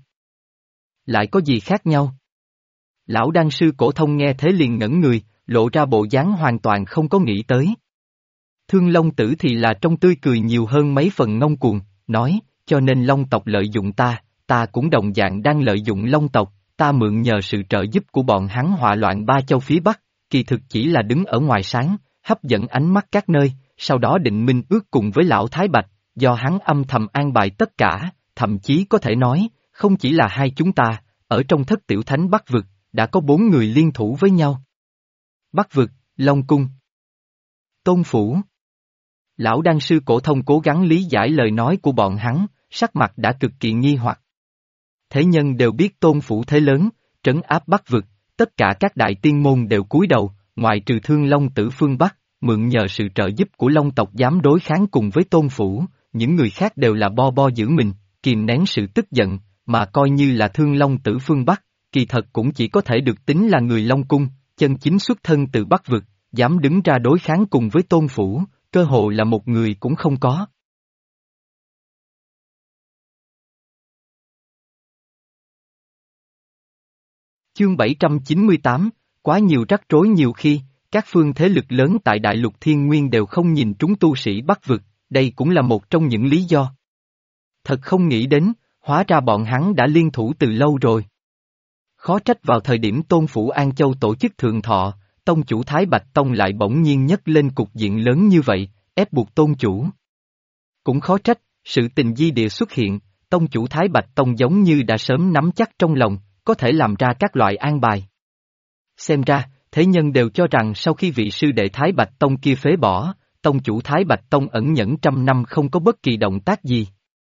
Lại có gì khác nhau? Lão đan sư Cổ Thông nghe thế liền ngẩn người, lộ ra bộ dáng hoàn toàn không có nghĩ tới. Thương Long Tử thì là trong tươi cười nhiều hơn mấy phần ngông cuồng, nói, cho nên Long tộc lợi dụng ta cũng đồng dạng đang lợi dụng Long tộc, ta mượn nhờ sự trợ giúp của bọn hắn họa loạn ba châu phía Bắc, kỳ thực chỉ là đứng ở ngoài sáng, hấp dẫn ánh mắt các nơi, sau đó định minh ước cùng với lão Thái Bạch, do hắn âm thầm an bài tất cả, thậm chí có thể nói, không chỉ là hai chúng ta, ở trong thất tiểu thánh Bắc vực, đã có 4 người liên thủ với nhau. Bắc vực, Long cung, Tôn phủ. Lão đan sư Cổ Thông cố gắng lý giải lời nói của bọn hắn, sắc mặt đã cực kỳ nghi hoặc. Thế nhân đều biết tôn phủ thế lớn, trấn áp Bắc vực, tất cả các đại tiên môn đều cúi đầu, ngoại trừ Thương Long Tử phương Bắc, mượn nhờ sự trợ giúp của Long tộc dám đối kháng cùng với tôn phủ, những người khác đều là bo bo giữ mình, kìm nén sự tức giận, mà coi như là Thương Long Tử phương Bắc, kỳ thật cũng chỉ có thể được tính là người Long cung, chân chính xuất thân từ Bắc vực, dám đứng ra đối kháng cùng với tôn phủ, cơ hội là một người cũng không có. Chương 798, quá nhiều rắc rối nhiều khi, các phương thế lực lớn tại Đại lục Thiên Nguyên đều không nhìn trúng tu sĩ Bắc vực, đây cũng là một trong những lý do. Thật không nghĩ đến, hóa ra bọn hắn đã liên thủ từ lâu rồi. Khó trách vào thời điểm Tôn phủ An Châu tổ chức thượng thọ, tông chủ Thái Bạch Tông lại bỗng nhiên nhấc lên cục diện lớn như vậy, ép buộc tôn chủ. Cũng khó trách, sự tình di địa xuất hiện, tông chủ Thái Bạch Tông giống như đã sớm nắm chắc trong lòng, có thể làm ra các loại an bài. Xem ra, thế nhân đều cho rằng sau khi vị sư đệ Thái Bạch Tông kia phế bỏ, tông chủ Thái Bạch Tông ẩn nhẫn trăm năm không có bất kỳ động tác gì.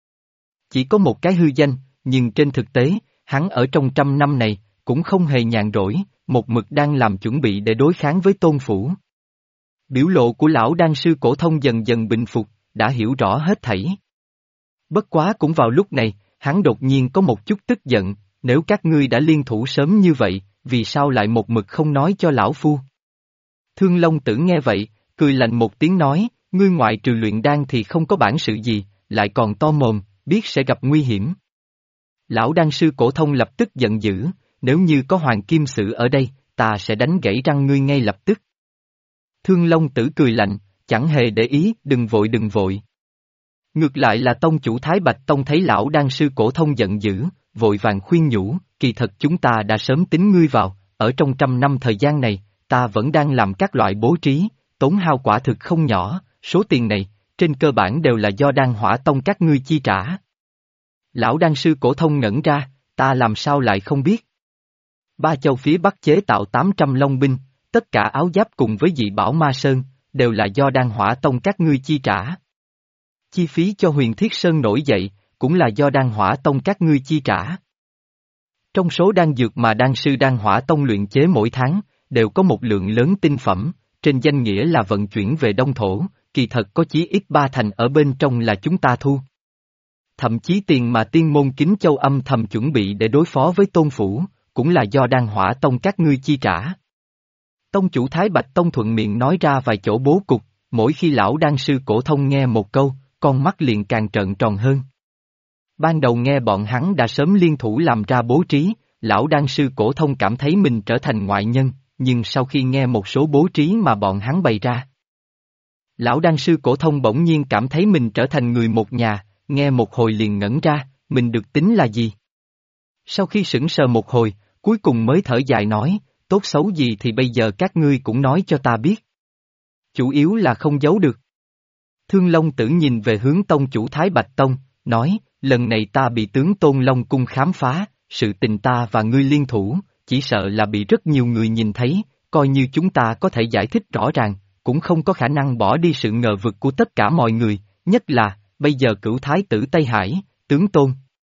Chỉ có một cái hư danh, nhưng trên thực tế, hắn ở trong trăm năm này, cũng không hề nhàn rỗi, một mực đang làm chuẩn bị để đối kháng với tôn phủ. Biểu lộ của lão đan sư cổ thông dần dần bình phục, đã hiểu rõ hết thảy. Bất quá cũng vào lúc này, hắn đột nhiên có một chút tức giận, nếu các ngươi đã liên thủ sớm như vậy, vì sao lại một mực không nói cho lão phu? Thương Long Tử nghe vậy, cười lạnh một tiếng nói, ngươi ngoại trừ luyện đan thì không có bản sự gì, lại còn to mồm, biết sẽ gặp nguy hiểm. Lão đan sư cổ thông lập tức giận dữ, nếu như có Hoàng Kim Sử ở đây, ta sẽ đánh gãy răng ngươi ngay lập tức. Thương Long Tử cười lạnh, chẳng hề để ý, đừng vội đừng vội. Ngược lại là tông chủ Thái Bạch Tông thấy lão đan sư cổ thông giận dữ, vội vàng khuyên nhủ, kỳ thật chúng ta đã sớm tính ngươi vào, ở trong trăm năm thời gian này, ta vẫn đang làm các loại bố trí, tốn hao quả thực không nhỏ, số tiền này, trên cơ bản đều là do Đan Hỏa Tông các ngươi chi trả. Lão đan sư cổ thông ngẩn ra, ta làm sao lại không biết. Ba châu phía Bắc chế tạo 800 long binh, tất cả áo giáp cùng với dị bảo ma sơn, đều là do Đan Hỏa Tông các ngươi chi trả. Chi phí cho Huyền Thiết Sơn nổi dậy, cũng là do Đan Hỏa Tông các ngươi chi trả. Trong số đan dược mà đan sư Đan Hỏa Tông luyện chế mỗi tháng, đều có một lượng lớn tinh phẩm, trên danh nghĩa là vận chuyển về Đông Thổ, kỳ thật có chí ít 3 thành ở bên trong là chúng ta thu. Thậm chí tiền mà tiên môn Kính Châu âm thầm chuẩn bị để đối phó với tôn phủ, cũng là do Đan Hỏa Tông các ngươi chi trả. Tông chủ Thái Bạch Tông thuận miệng nói ra vài chỗ bố cục, mỗi khi lão đan sư cổ thông nghe một câu, con mắt liền càng trợn tròn hơn. Ban đầu nghe bọn hắn đã sớm liên thủ làm ra bố trí, lão đan sư cổ thông cảm thấy mình trở thành ngoại nhân, nhưng sau khi nghe một số bố trí mà bọn hắn bày ra, lão đan sư cổ thông bỗng nhiên cảm thấy mình trở thành người một nhà, nghe một hồi liền ngẩn ra, mình được tính là gì? Sau khi sững sờ một hồi, cuối cùng mới thở dài nói, tốt xấu gì thì bây giờ các ngươi cũng nói cho ta biết. Chủ yếu là không giấu được. Thương Long Tử nhìn về hướng tông chủ Thái Bạch Tông, nói, lần này ta bị tướng Tôn Long Cung khám phá, sự tình ta và ngươi liên thủ, chỉ sợ là bị rất nhiều người nhìn thấy, coi như chúng ta có thể giải thích rõ ràng, cũng không có khả năng bỏ đi sự ngờ vực của tất cả mọi người, nhất là, bây giờ cửu thái tử Tây Hải, tướng Tôn.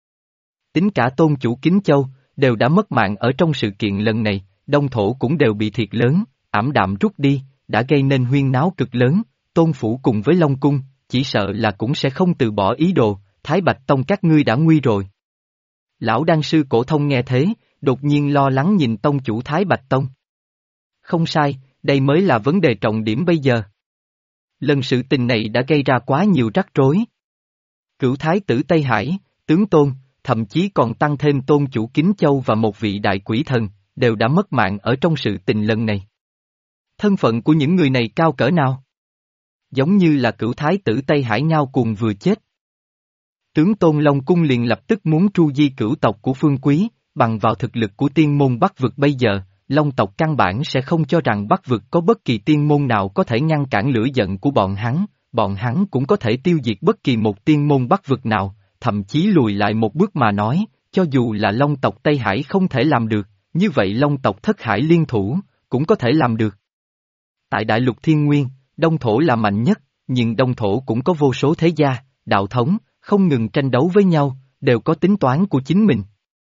Tính cả tôn chủ Kính Châu, đều đã mất mạng ở trong sự kiện lần này, Đông Thổ cũng đều bị thiệt lớn, ảm đạm rút đi, đã gây nên huyên náo cực lớn, tôn phủ cùng với Long Cung, chỉ sợ là cũng sẽ không từ bỏ ý đồ, Thái Bạch Tông các ngươi đã nguy rồi. Lão đan sư cổ thông nghe thế, đột nhiên lo lắng nhìn tông chủ Thái Bạch Tông. Không sai, đây mới là vấn đề trọng điểm bây giờ. Lần sự tình này đã gây ra quá nhiều rắc rối. Cửu thái tử Tây Hải, tướng Tôn, thậm chí còn tăng thêm tôn chủ Kính Châu và một vị đại quỷ thần, đều đã mất mạng ở trong sự tình lần này. Thân phận của những người này cao cỡ nào? Giống như là cửu thái tử Tây Hải ngao cuồng vừa chết. Tướng Tôn Long Cung liền lập tức muốn tru di cửu tộc của Phương Quý, bằng vào thực lực của tiên môn Bắc vực bây giờ, Long tộc căn bản sẽ không cho rằng Bắc vực có bất kỳ tiên môn nào có thể ngăn cản lửa giận của bọn hắn cũng có thể tiêu diệt bất kỳ một tiên môn Bắc vực nào, thậm chí lùi lại một bước mà nói, cho dù là Long tộc Tây Hải không thể làm được, như vậy Long tộc Thất Hải liên thủ, cũng có thể làm được. Tại Đại Lục Thiên Nguyên, Đông Thổ là mạnh nhất, nhưng Đông Thổ cũng có vô số thế gia, đạo thống, không ngừng tranh đấu với nhau, đều có tính toán của chính mình.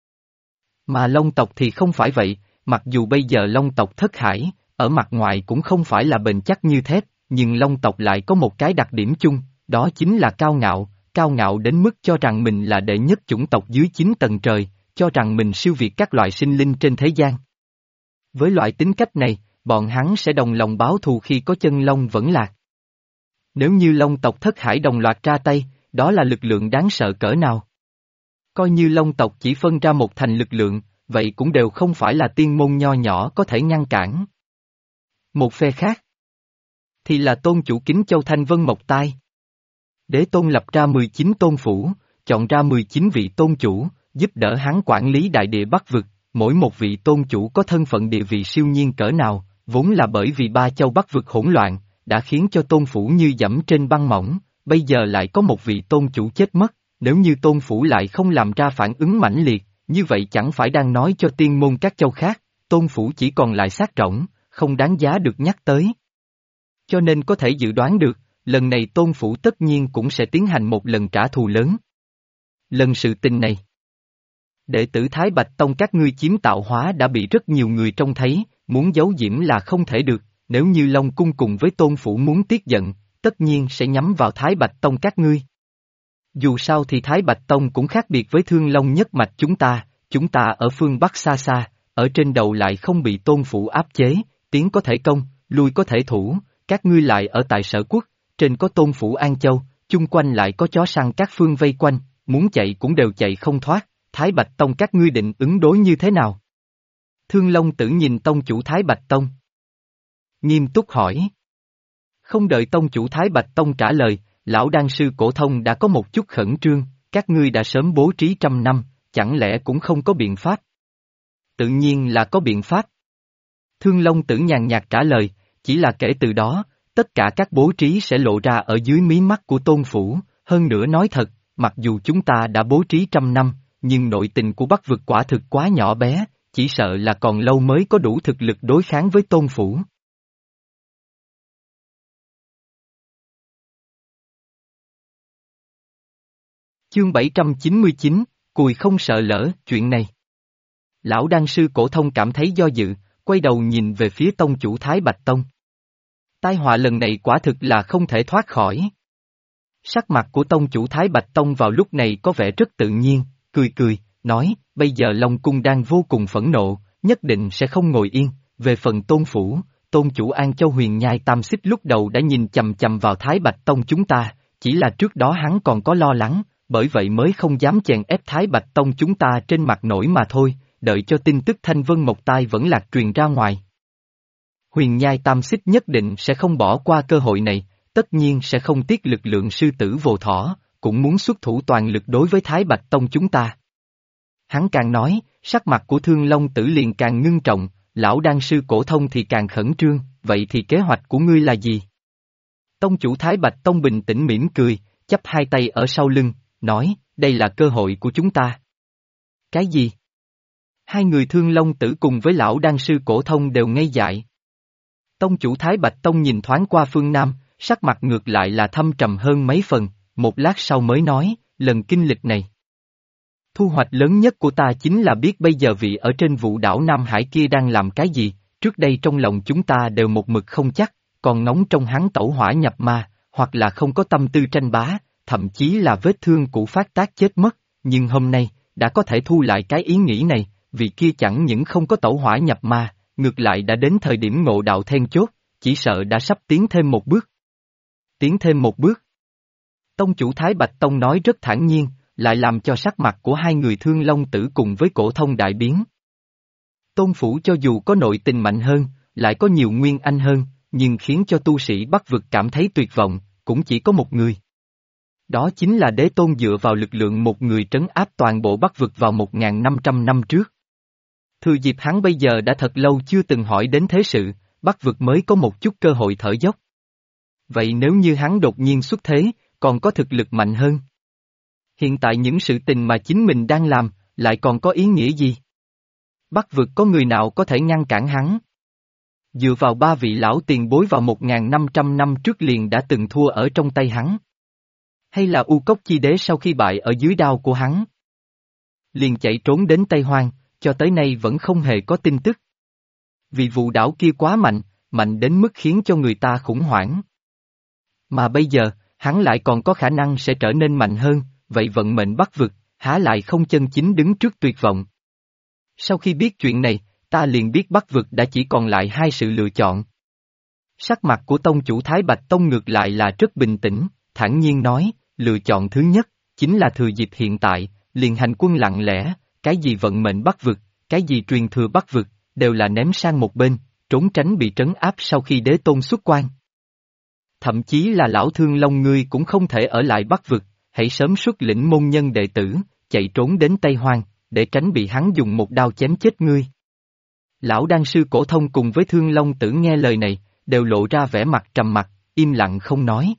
Mà Long tộc thì không phải vậy, mặc dù bây giờ Long tộc Thất Hải, ở mặt ngoài cũng không phải là bền chắc như thép, nhưng Long tộc lại có một cái đặc điểm chung, đó chính là cao ngạo đến mức cho rằng mình là đệ nhất chủng tộc dưới 9 tầng trời, cho rằng mình siêu việt các loại sinh linh trên thế gian. Với loại tính cách này, bọn hắn sẽ đồng lòng báo thù khi có chân long vẫn lạc. Nếu như Long tộc Thất Hải đồng loạt ra tay, đó là lực lượng đáng sợ cỡ nào? Coi như Long tộc chỉ phân ra một thành lực lượng, vậy cũng đều không phải là tiên môn nho nhỏ có thể ngăn cản. Một phe khác thì là tôn chủ Kính Châu Thanh Vân Mộc Tai. Đế tôn lập ra 19 tôn phủ, chọn ra 19 vị tôn chủ, giúp đỡ hắn quản lý đại địa Bắc vực, mỗi một vị tôn chủ có thân phận địa vị siêu nhiên cỡ nào, vốn là bởi vì ba châu Bắc vực hỗn loạn, đã khiến cho tôn phủ như dẫm trên băng mỏng, bây giờ lại có một vị tôn chủ chết mất, nếu như tôn phủ lại không làm ra phản ứng mãnh liệt, như vậy chẳng phải đang nói cho tiên môn các châu khác, tôn phủ chỉ còn lại xác rỗng, không đáng giá được nhắc tới. Cho nên có thể dự đoán được, lần này tôn phủ tất nhiên cũng sẽ tiến hành một lần trả thù lớn. Lần sự tình này, đệ tử Thái Bạch Tông các ngươi chiếm tạo hóa đã bị rất nhiều người trông thấy, muốn giấu diễm là không thể được, nếu như Long Cung cùng với tôn phủ muốn tiết giận, tất nhiên sẽ nhắm vào Thái Bạch Tông các ngươi. Dù sao thì Thái Bạch Tông cũng khác biệt với Thương Long nhất mạch chúng ta ở phương Bắc xa xa, ở trên đầu lại không bị tôn phủ áp chế, tiến có thể công, lui có thể thủ, các ngươi lại ở tại Sở Quốc, trên có tôn phủ An Châu, chung quanh lại có chó săn các phương vây quanh, muốn chạy cũng đều chạy không thoát, Thái Bạch Tông các ngươi định ứng đối như thế nào? Thương Long Tử nhìn tông chủ Thái Bạch Tông, nghiêm túc hỏi. Không đợi tông chủ Thái Bạch Tông trả lời, lão đan sư Cổ Thông đã có một chút khẩn trương, các ngươi đã sớm bố trí trăm năm, chẳng lẽ cũng không có biện pháp? Tự nhiên là có biện pháp. Thương Long Tử nhàn nhạt trả lời, chỉ là kể từ đó, tất cả các bố trí sẽ lộ ra ở dưới mí mắt của tôn phủ, hơn nữa nói thật, mặc dù chúng ta đã bố trí trăm năm, nhưng nội tình của Bắc vực quả thực quá nhỏ bé, chỉ sợ là còn lâu mới có đủ thực lực đối kháng với tôn phủ. Chương 799, Cùi không sợ lỡ, chuyện này. Lão đan sư Cổ Thông cảm thấy do dự, quay đầu nhìn về phía tông chủ Thái Bạch Tông. Tai họa lần này quả thực là không thể thoát khỏi. Sắc mặt của tông chủ Thái Bạch Tông vào lúc này có vẻ rất tự nhiên, cười, nói, bây giờ Long Cung đang vô cùng phẫn nộ, nhất định sẽ không ngồi yên, về phần tôn phủ, tôn chủ An Châu Huyền Nhai Tam Xích lúc đầu đã nhìn chằm chằm vào Thái Bạch Tông chúng ta, chỉ là trước đó hắn còn có lo lắng, bởi vậy mới không dám chèn ép Thái Bạch Tông chúng ta trên mặt nổi mà thôi, đợi cho tin tức Thanh Vân Mộc Tai vẫn lạc truyền ra ngoài. Huyền Nhai Tam Xích nhất định sẽ không bỏ qua cơ hội này, tất nhiên sẽ không tiếc lực lượng sư tử Vô Thỏ, cũng muốn xuất thủ toàn lực đối với Thái Bạch Tông chúng ta. Hắn càng nói, sắc mặt của Thương Long Tử liền càng ngưng trọng, lão đan sư Cổ Thông thì càng khẩn trương, vậy thì kế hoạch của ngươi là gì? Tông chủ Thái Bạch Tông bình tĩnh mỉm cười, chắp hai tay ở sau lưng, nói, đây là cơ hội của chúng ta. Cái gì? Hai người Thương Long Tử cùng với lão đan sư Cổ Thông đều ngây dại. Tông chủ Thái Bạch Tông nhìn thoáng qua phương Nam, sắc mặt ngược lại là thâm trầm hơn mấy phần, một lát sau mới nói, lần kinh lịch này. Thu hoạch lớn nhất của ta chính là biết bây giờ vị ở trên vũ đảo Nam Hải kia đang làm cái gì, trước đây trong lòng chúng ta đều một mực không chắc, còn ngóng trong hắn tẩu hỏa nhập ma, hoặc là không có tâm tư tranh bá, thậm chí là vết thương cũ phát tác chết mất, nhưng hôm nay, đã có thể thu lại cái ý nghĩ này, vì kia chẳng những không có tẩu hỏa nhập ma, ngược lại đã đến thời điểm ngộ đạo then chốt, chỉ sợ đã sắp tiến thêm một bước. Tiến thêm một bước. Tông chủ Thái Bạch Tông nói rất thản nhiên, lại làm cho sắc mặt của hai người Thương Long Tử cùng với Cổ Thông đại biến. Tôn phủ cho dù có nội tình mạnh hơn, lại có nhiều nguyên anh hơn, nhưng khiến cho tu sĩ Bắc vực cảm thấy tuyệt vọng, cũng chỉ có một người. Đó chính là Đế Tôn dựa vào lực lượng một người trấn áp toàn bộ Bắc vực vào 1.500 năm trước. Thừa dịp hắn bây giờ đã thật lâu chưa từng hỏi đến thế sự, Bắc vực mới có một chút cơ hội thở dốc. Vậy nếu như hắn đột nhiên xuất thế, còn có thực lực mạnh hơn? Hiện tại những sự tình mà chính mình đang làm, lại còn có ý nghĩa gì? Bắc vực có người nào có thể ngăn cản hắn? Dựa vào ba vị lão tiền bối vào 1.500 năm trước liền đã từng thua ở trong tay hắn. Hay là U Cốc Chi Đế sau khi bại ở dưới đao của hắn? Liền chạy trốn đến Tây Hoang, cho tới nay vẫn không hề có tin tức. Vì vụ đảo kia quá mạnh, mạnh đến mức khiến cho người ta khủng hoảng. Mà bây giờ, hắn lại còn có khả năng sẽ trở nên mạnh hơn, vậy vận mệnh Bắc vực, há lại không chân chính đứng trước tuyệt vọng. Sau khi biết chuyện này, ta liền biết Bắc vực đã chỉ còn lại hai sự lựa chọn. Sắc mặt của tông chủ Thái Bạch Tông ngược lại là rất bình tĩnh, thản nhiên nói, lựa chọn thứ nhất, chính là thừa dịp hiện tại, liền hành quân lặng lẽ, cái gì vận mệnh Bắc vực, cái gì truyền thừa Bắc vực, đều là ném sang một bên, trốn tránh bị trấn áp sau khi Đế Tôn xuất quan. Thậm chí là lão Thương Long ngươi cũng không thể ở lại Bắc vực, hãy sớm xuất lĩnh môn nhân đệ tử, chạy trốn đến Tây Hoang, để tránh bị hắn dùng một đao chém chết ngươi. Lão đan sư Cổ Thông cùng với Thương Long Tử nghe lời này, đều lộ ra vẻ mặt trầm mặc, im lặng không nói.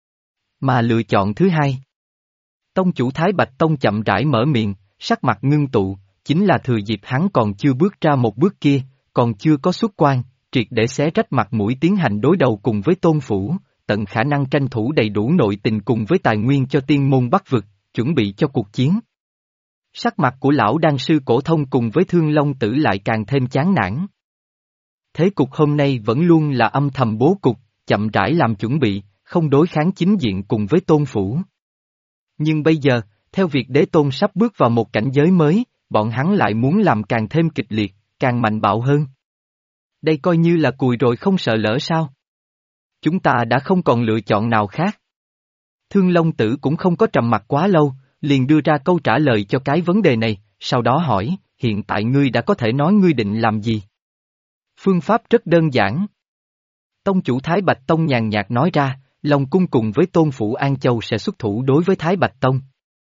Mà lựa chọn thứ hai. Tông chủ Thái Bạch Tông chậm rãi mở miệng, sắc mặt ngưng tụ, chính là thừa dịp hắn còn chưa bước ra một bước kia, còn chưa có xuất quan, triệt để xé rách mặt mũi tiến hành đối đầu cùng với Tôn Phủ, tận khả năng tranh thủ đầy đủ nội tình cùng với tài nguyên cho tiên môn Bắc vực, chuẩn bị cho cuộc chiến. Sắc mặt của lão đan sư Cổ Thông cùng với Thương Long Tử lại càng thêm chán nản. Thế cục hôm nay vẫn luôn là âm thầm bố cục, chậm rãi làm chuẩn bị, không đối kháng chính diện cùng với Tôn Phủ. Nhưng bây giờ, theo việc Đế Tôn sắp bước vào một cảnh giới mới, bọn hắn lại muốn làm càng thêm kịch liệt, càng mạnh bạo hơn. Đây coi như là cùi rồi không sợ lỡ sao? Chúng ta đã không còn lựa chọn nào khác. Thương Long Tử cũng không có trầm mặc quá lâu, liền đưa ra câu trả lời cho cái vấn đề này, sau đó hỏi, hiện tại ngươi đã có thể nói ngươi định làm gì? Phương pháp rất đơn giản. Tông chủ Thái Bạch Tông nhàn nhạt nói ra, Long Cung cùng với Tôn Phủ An Châu sẽ xuất thủ đối với Thái Bạch Tông.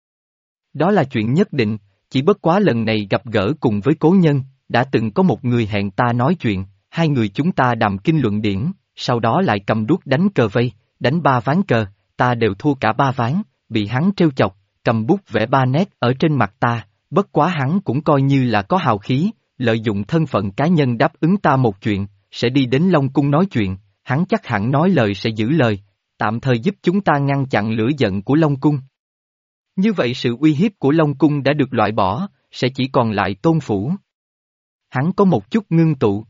Đó là chuyện nhất định, chỉ bất quá lần này gặp gỡ cùng với cố nhân, đã từng có một người hẹn ta nói chuyện, hai người chúng ta đàm kinh luận điển, sau đó lại cầm đuốc đánh cờ vây, đánh 3 ván cờ, ta đều thua cả 3 ván, bị hắn trêu chọc, cầm bút vẽ 3 nét ở trên mặt ta, bất quá hắn cũng coi như là có hào khí, lợi dụng thân phận cá nhân đáp ứng ta một chuyện, sẽ đi đến Long Cung nói chuyện, hắn chắc hẳn nói lời sẽ giữ lời, tạm thời giúp chúng ta ngăn chặn lửa giận của Long Cung. Như vậy sự uy hiếp của Long Cung đã được loại bỏ, sẽ chỉ còn lại Tôn Phủ. Hắn có một chút ngưng tụ.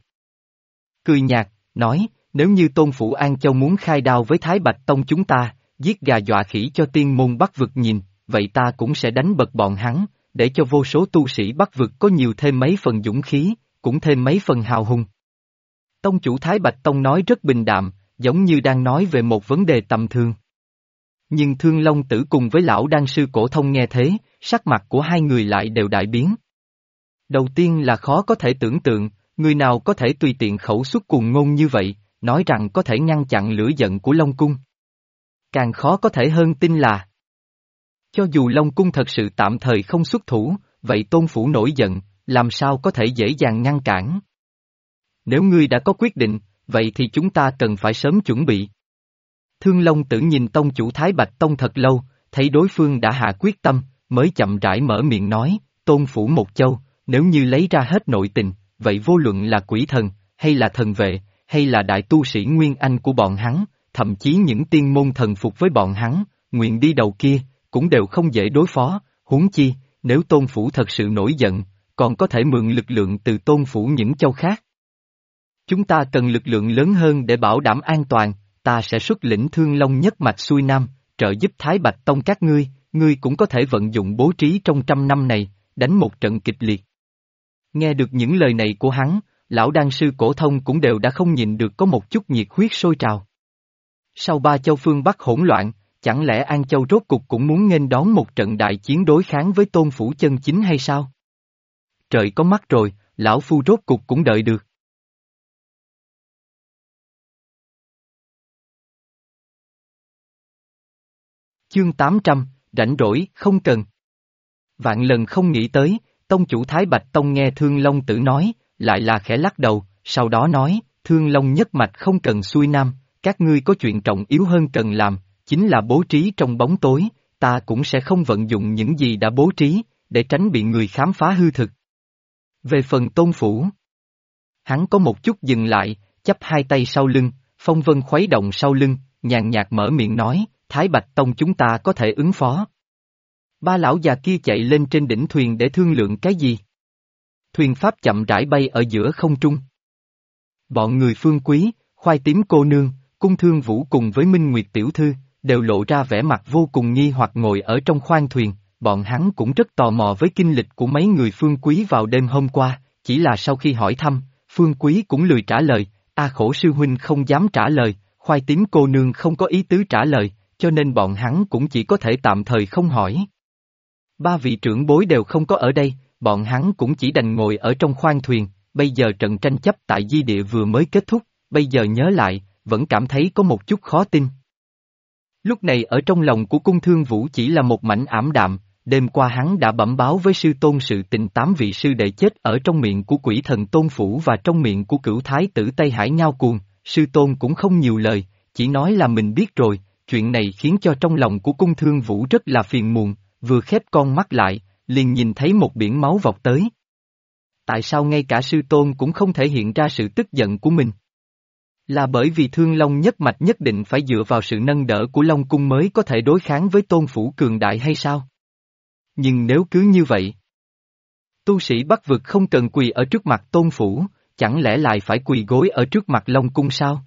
Cười nhạt, nói, nếu như Tôn Phủ An Châu muốn khai đao với Thái Bạch Tông chúng ta, giết gà dọa khỉ cho tiên môn Bắc vực nhìn, vậy ta cũng sẽ đánh bật bọn hắn, để cho vô số tu sĩ Bắc vực có nhiều thêm mấy phần dũng khí, cũng thêm mấy phần hào hùng. Tông chủ Thái Bạch Tông nói rất bình đạm, giống như đang nói về một vấn đề tầm thường. Nhưng Thương Long Tử cùng với lão đan sư Cổ Thông nghe thế, sắc mặt của hai người lại đều đại biến. Đầu tiên là khó có thể tưởng tượng, người nào có thể tùy tiện khẩu xuất cuồng ngôn như vậy, nói rằng có thể ngăn chặn lửa giận của Long Cung. Càng khó có thể hơn tin là, cho dù Long Cung thật sự tạm thời không xuất thủ, vậy Tôn Phủ nổi giận, làm sao có thể dễ dàng ngăn cản. Nếu ngươi đã có quyết định, vậy thì chúng ta cần phải sớm chuẩn bị. Thương Long Tử nhìn Tông chủ Thái Bạch Tông thật lâu, thấy đối phương đã hạ quyết tâm, mới chậm rãi mở miệng nói, Tôn Phủ một châu, nếu như lấy ra hết nội tình, vậy vô luận là quỷ thần, hay là thần vệ, hay là đại tu sĩ Nguyên Anh của bọn hắn, thậm chí những tiên môn thần phục với bọn hắn, nguyện đi đầu kia, cũng đều không dễ đối phó, huống chi, nếu Tôn Phủ thật sự nổi giận, còn có thể mượn lực lượng từ Tôn Phủ những châu khác. Chúng ta cần lực lượng lớn hơn để bảo đảm an toàn, ta sẽ xuất lĩnh Thương Long nhất mạch xuôi nam, trợ giúp Thái Bạch Tông các ngươi cũng có thể vận dụng bố trí trong 100 năm này, đánh một trận kịch liệt. Nghe được những lời này của hắn, lão đan sư Cổ Thông cũng đều đã không nhịn được có một chút nhiệt huyết sôi trào. Sau 3 châu phương Bắc hỗn loạn, chẳng lẽ An Châu rốt cục cũng muốn nghênh đón một trận đại chiến đối kháng với Tôn Phủ chân chính hay sao? Trời có mắt rồi, lão phu rốt cục cũng đợi được. Chương 800, rảnh rỗi, không cần. Vạn lần không nghĩ tới, Tông chủ Thái Bạch Tông nghe Thương Long Tử nói, lại là khẽ lắc đầu, sau đó nói, Thương Long nhất mạch không cần xuôi nam, các ngươi có chuyện trọng yếu hơn cần làm, chính là bố trí trong bóng tối, ta cũng sẽ không vận dụng những gì đã bố trí, để tránh bị người khám phá hư thực. Về phần Tôn Phủ, hắn có một chút dừng lại, chắp hai tay sau lưng, phong vân khuấy động sau lưng, nhàn nhạt mở miệng nói, Thái Bạch Tông chúng ta có thể ứng phó. Ba lão già kia chạy lên trên đỉnh thuyền để thương lượng cái gì? Thuyền pháp chậm rãi bay ở giữa không trung. Bọn người Phương Quý, Khoai Tím cô nương, Cung Thương Vũ cùng với Minh Nguyệt tiểu thư, đều lộ ra vẻ mặt vô cùng nghi hoặc ngồi ở trong khoang thuyền, bọn hắn cũng rất tò mò với kinh lịch của mấy người Phương Quý vào đêm hôm qua, chỉ là sau khi hỏi thăm, Phương Quý cũng lười trả lời, Khổ sư huynh không dám trả lời, Khoai Tím cô nương không có ý tứ trả lời, cho nên bọn hắn cũng chỉ có thể tạm thời không hỏi. Ba vị trưởng bối đều không có ở đây, bọn hắn cũng chỉ đành ngồi ở trong khoang thuyền, bây giờ trận tranh chấp tại Di Địa vừa mới kết thúc, bây giờ nhớ lại, vẫn cảm thấy có một chút khó tin. Lúc này ở trong lòng của Cung Thương Vũ chỉ là một mảnh ảm đạm, đêm qua hắn đã bẩm báo với sư tôn sự tình 8 vị sư đệ chết ở trong miệng của quỷ thần Tôn Phủ và trong miệng của cửu thái tử Tây Hải Ngao Cuồng, sư tôn cũng không nhiều lời, chỉ nói là mình biết rồi, chuyện này khiến cho trong lòng của Cung Thương Vũ rất là phiền muộn, vừa khép con mắt lại, liền nhìn thấy một biển máu vọt tới. Tại sao ngay cả sư tôn cũng không thể hiện ra sự tức giận của mình? Là bởi vì Thương Long nhất mạch nhất định phải dựa vào sự nâng đỡ của Long Cung mới có thể đối kháng với tôn phủ cường đại hay sao? Nhưng nếu cứ như vậy, tu sĩ Bắc vực không cần quỳ ở trước mặt tôn phủ, chẳng lẽ lại phải quỳ gối ở trước mặt Long Cung sao?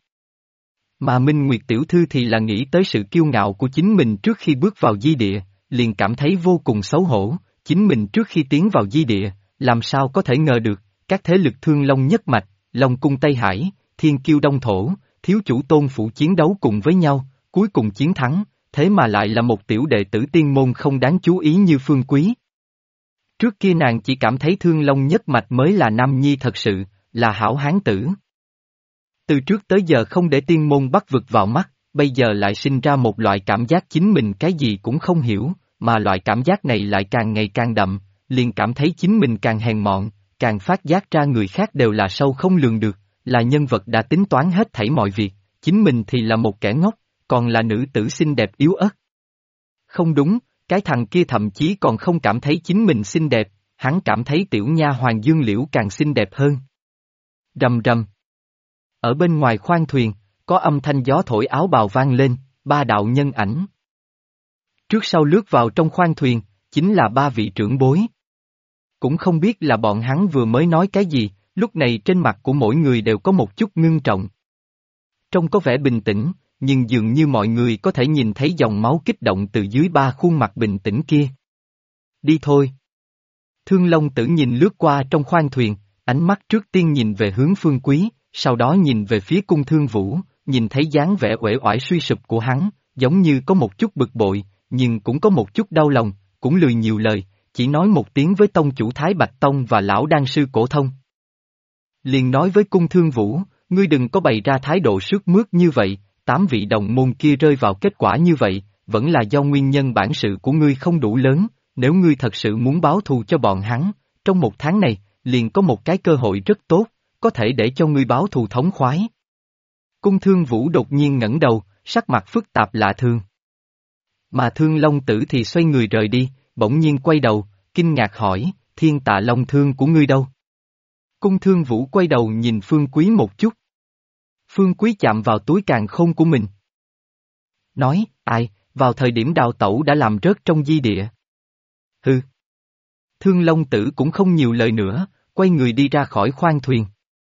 Mà Minh Nguyệt tiểu thư thì là nghĩ tới sự kiêu ngạo của chính mình trước khi bước vào di địa, liền cảm thấy vô cùng xấu hổ, chính mình trước khi tiến vào di địa, làm sao có thể ngờ được, các thế lực Thương Long nhất mạch, Long Cung Tây Hải, Thiên Kiêu Đông Thổ, thiếu chủ tôn phủ chiến đấu cùng với nhau, cuối cùng chiến thắng, thế mà lại là một tiểu đệ tử tiên môn không đáng chú ý như Phương Quý. Trước kia nàng chỉ cảm thấy Thương Long nhất mạch mới là nam nhi thật sự, là hảo hán tử. Từ trước tới giờ không để tiên môn Bắc vực vào mắt, bây giờ lại sinh ra một loại cảm giác chính mình cái gì cũng không hiểu, mà loại cảm giác này lại càng ngày càng đậm, liền cảm thấy chính mình càng hèn mọn, càng phát giác ra người khác đều là sâu không lường được, là nhân vật đã tính toán hết thảy mọi việc, chính mình thì là một kẻ ngốc, còn là nữ tử xinh đẹp yếu ớt. Không đúng, cái thằng kia thậm chí còn không cảm thấy chính mình xinh đẹp, hắn cảm thấy tiểu nha hoàng Dương Liễu càng xinh đẹp hơn. Rầm rầm. Ở bên ngoài khoang thuyền, có âm thanh gió thổi áo bào vang lên, ba đạo nhân ảnh. Trước sau lướt vào trong khoang thuyền, chính là ba vị trưởng bối. Cũng không biết là bọn hắn vừa mới nói cái gì, lúc này trên mặt của mỗi người đều có một chút ngưng trọng. Trông có vẻ bình tĩnh, nhưng dường như mọi người có thể nhìn thấy dòng máu kích động từ dưới ba khuôn mặt bình tĩnh kia. Đi thôi. Thương Long Tử nhìn lướt qua trong khoang thuyền, ánh mắt trước tiên nhìn về hướng Phương Quý, sau đó nhìn về phía Cung Thương Vũ, nhìn thấy dáng vẻ uể oải suy sụp của hắn, giống như có một chút bực bội, nhưng cũng có một chút đau lòng, cũng lười nhiều lời, chỉ nói một tiếng với tông chủ Thái Bạch Tông và lão đan sư Cổ Thông. Liền nói với Cung Thương Vũ, ngươi đừng có bày ra thái độ sướt mướt như vậy, 8 vị đồng môn kia rơi vào kết quả như vậy, vẫn là do nguyên nhân bản sự của ngươi không đủ lớn, nếu ngươi thật sự muốn báo thù cho bọn hắn, trong một tháng này, liền có một cái cơ hội rất tốt, có thể để cho ngươi báo thù thống khoái. Cung Thương Vũ đột nhiên ngẩng đầu, sắc mặt phức tạp lạ thường. Mà Thương Long Tử thì xoay người rời đi, bỗng nhiên quay đầu, kinh ngạc hỏi, Thiên Tạ Long Thương của ngươi đâu? Cung Thương Vũ quay đầu nhìn Phương Quý một chút. Phương Quý chạm vào túi càn khôn của mình. Nói, ai, vào thời điểm đào tẩu đã làm rớt trong di địa. Hừ. Thương Long Tử cũng không nhiều lời nữa, quay người đi ra khỏi khoang thuyền.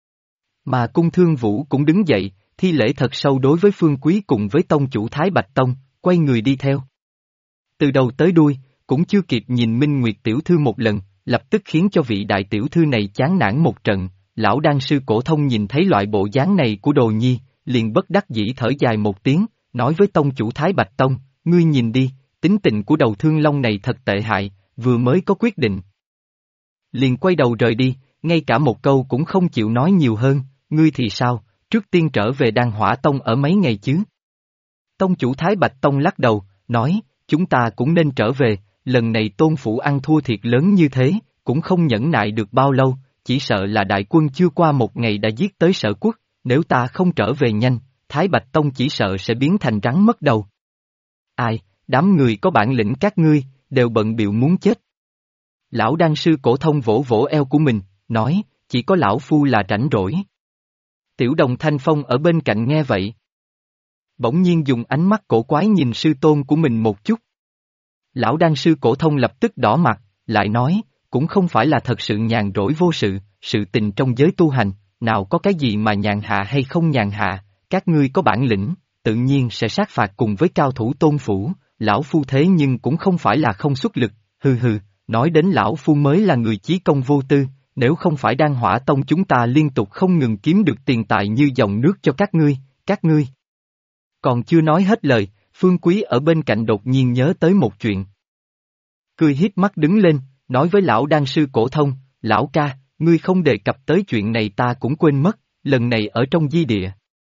Mà Cung Thương Vũ cũng đứng dậy, thi lễ thật sâu đối với Phương Quý cùng với tông chủ Thái Bạch Tông, quay người đi theo. Từ đầu tới đuôi, cũng chưa kịp nhìn Minh Nguyệt tiểu thư một lần, lập tức khiến cho vị đại tiểu thư này chán nản một trận, lão đan sư Cổ Thông nhìn thấy loại bộ dáng này của Đồ Nhi, liền bất đắc dĩ thở dài một tiếng, nói với tông chủ Thái Bạch Tông, ngươi nhìn đi, tính tình của đầu Thương Long này thật tệ hại, vừa mới có quyết định. Liền quay đầu rời đi, ngay cả một câu cũng không chịu nói nhiều hơn, ngươi thì sao, trước tiên trở về Đan Hỏa Tông ở mấy ngày chứ? Tông chủ Thái Bạch Tông lắc đầu, nói, chúng ta cũng nên trở về, lần này tôn phủ ăn thua thiệt lớn như thế, cũng không nhẫn nại được bao lâu, chỉ sợ là đại quân chưa qua một ngày đã giết tới Sở Quốc, nếu ta không trở về nhanh, Thái Bạch Tông chỉ sợ sẽ biến thành rắn mất đầu. Ai, đám người có bản lĩnh các ngươi, đều bận bịu muốn chết. Lão đan sư Cổ Thông vỗ vỗ eo của mình, nói, chỉ có lão phu là rảnh rỗi. Tiểu đồng Thanh Phong ở bên cạnh nghe vậy. Bỗng nhiên dùng ánh mắt cổ quái nhìn sư tôn của mình một chút. Lão đan sư Cổ Thông lập tức đỏ mặt, lại nói, cũng không phải là thật sự nhàn rỗi vô sự tình trong giới tu hành, nào có cái gì mà nhàn hạ hay không nhàn hạ, các ngươi có bản lĩnh, tự nhiên sẽ sát phạt cùng với cao thủ tôn phủ, lão phu thế nhưng cũng không phải là không xuất lực, hừ hừ, nói đến lão phu mới là người chí công vô tư, nếu không phải Đan Hỏa Tông chúng ta liên tục không ngừng kiếm được tiền tài như dòng nước cho các ngươi. Còn chưa nói hết lời, Phương Quý ở bên cạnh đột nhiên nhớ tới một chuyện. Cười híp mắt đứng lên, nói với lão đan sư Cổ Thông, lão ca, ngươi không đề cập tới chuyện này ta cũng quên mất, lần này ở trong di địa.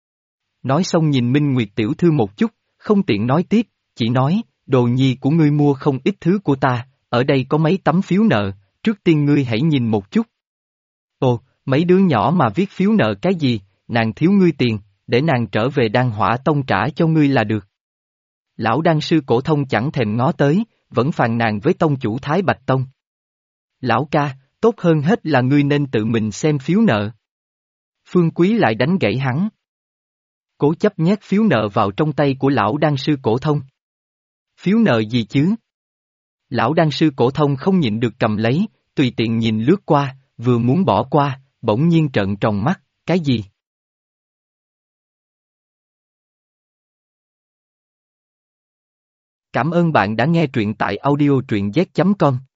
Nói xong nhìn Minh Nguyệt tiểu thư một chút, không tiện nói tiếp, chỉ nói, Đồ Nhi của ngươi mua không ít thứ của ta, ở đây có mấy tấm phiếu nợ, trước tiên ngươi hãy nhìn một chút. Ồ, mấy đứa nhỏ mà viết phiếu nợ cái gì, nàng thiếu ngươi tiền, để nàng trở về Đan Hỏa Tông trả cho ngươi là được. Lão đan sư Cổ Thông chẳng thèm ngó tới, vẫn phàn nàn với tông chủ Thái Bạch Tông. Lão ca, tốt hơn hết là ngươi nên tự mình xem phiếu nợ. Phương Quý lại đánh gãy hắn. Cố chấp nhét phiếu nợ vào trong tay của lão đan sư Cổ Thông. Phiếu nợ gì chứ? Lão đan sư Cổ Thông không nhịn được cầm lấy, tùy tiện nhìn lướt qua, vừa muốn bỏ qua, bỗng nhiên trợn tròn mắt, cái gì? Cảm ơn bạn đã nghe truyện tại audio truyện z.com.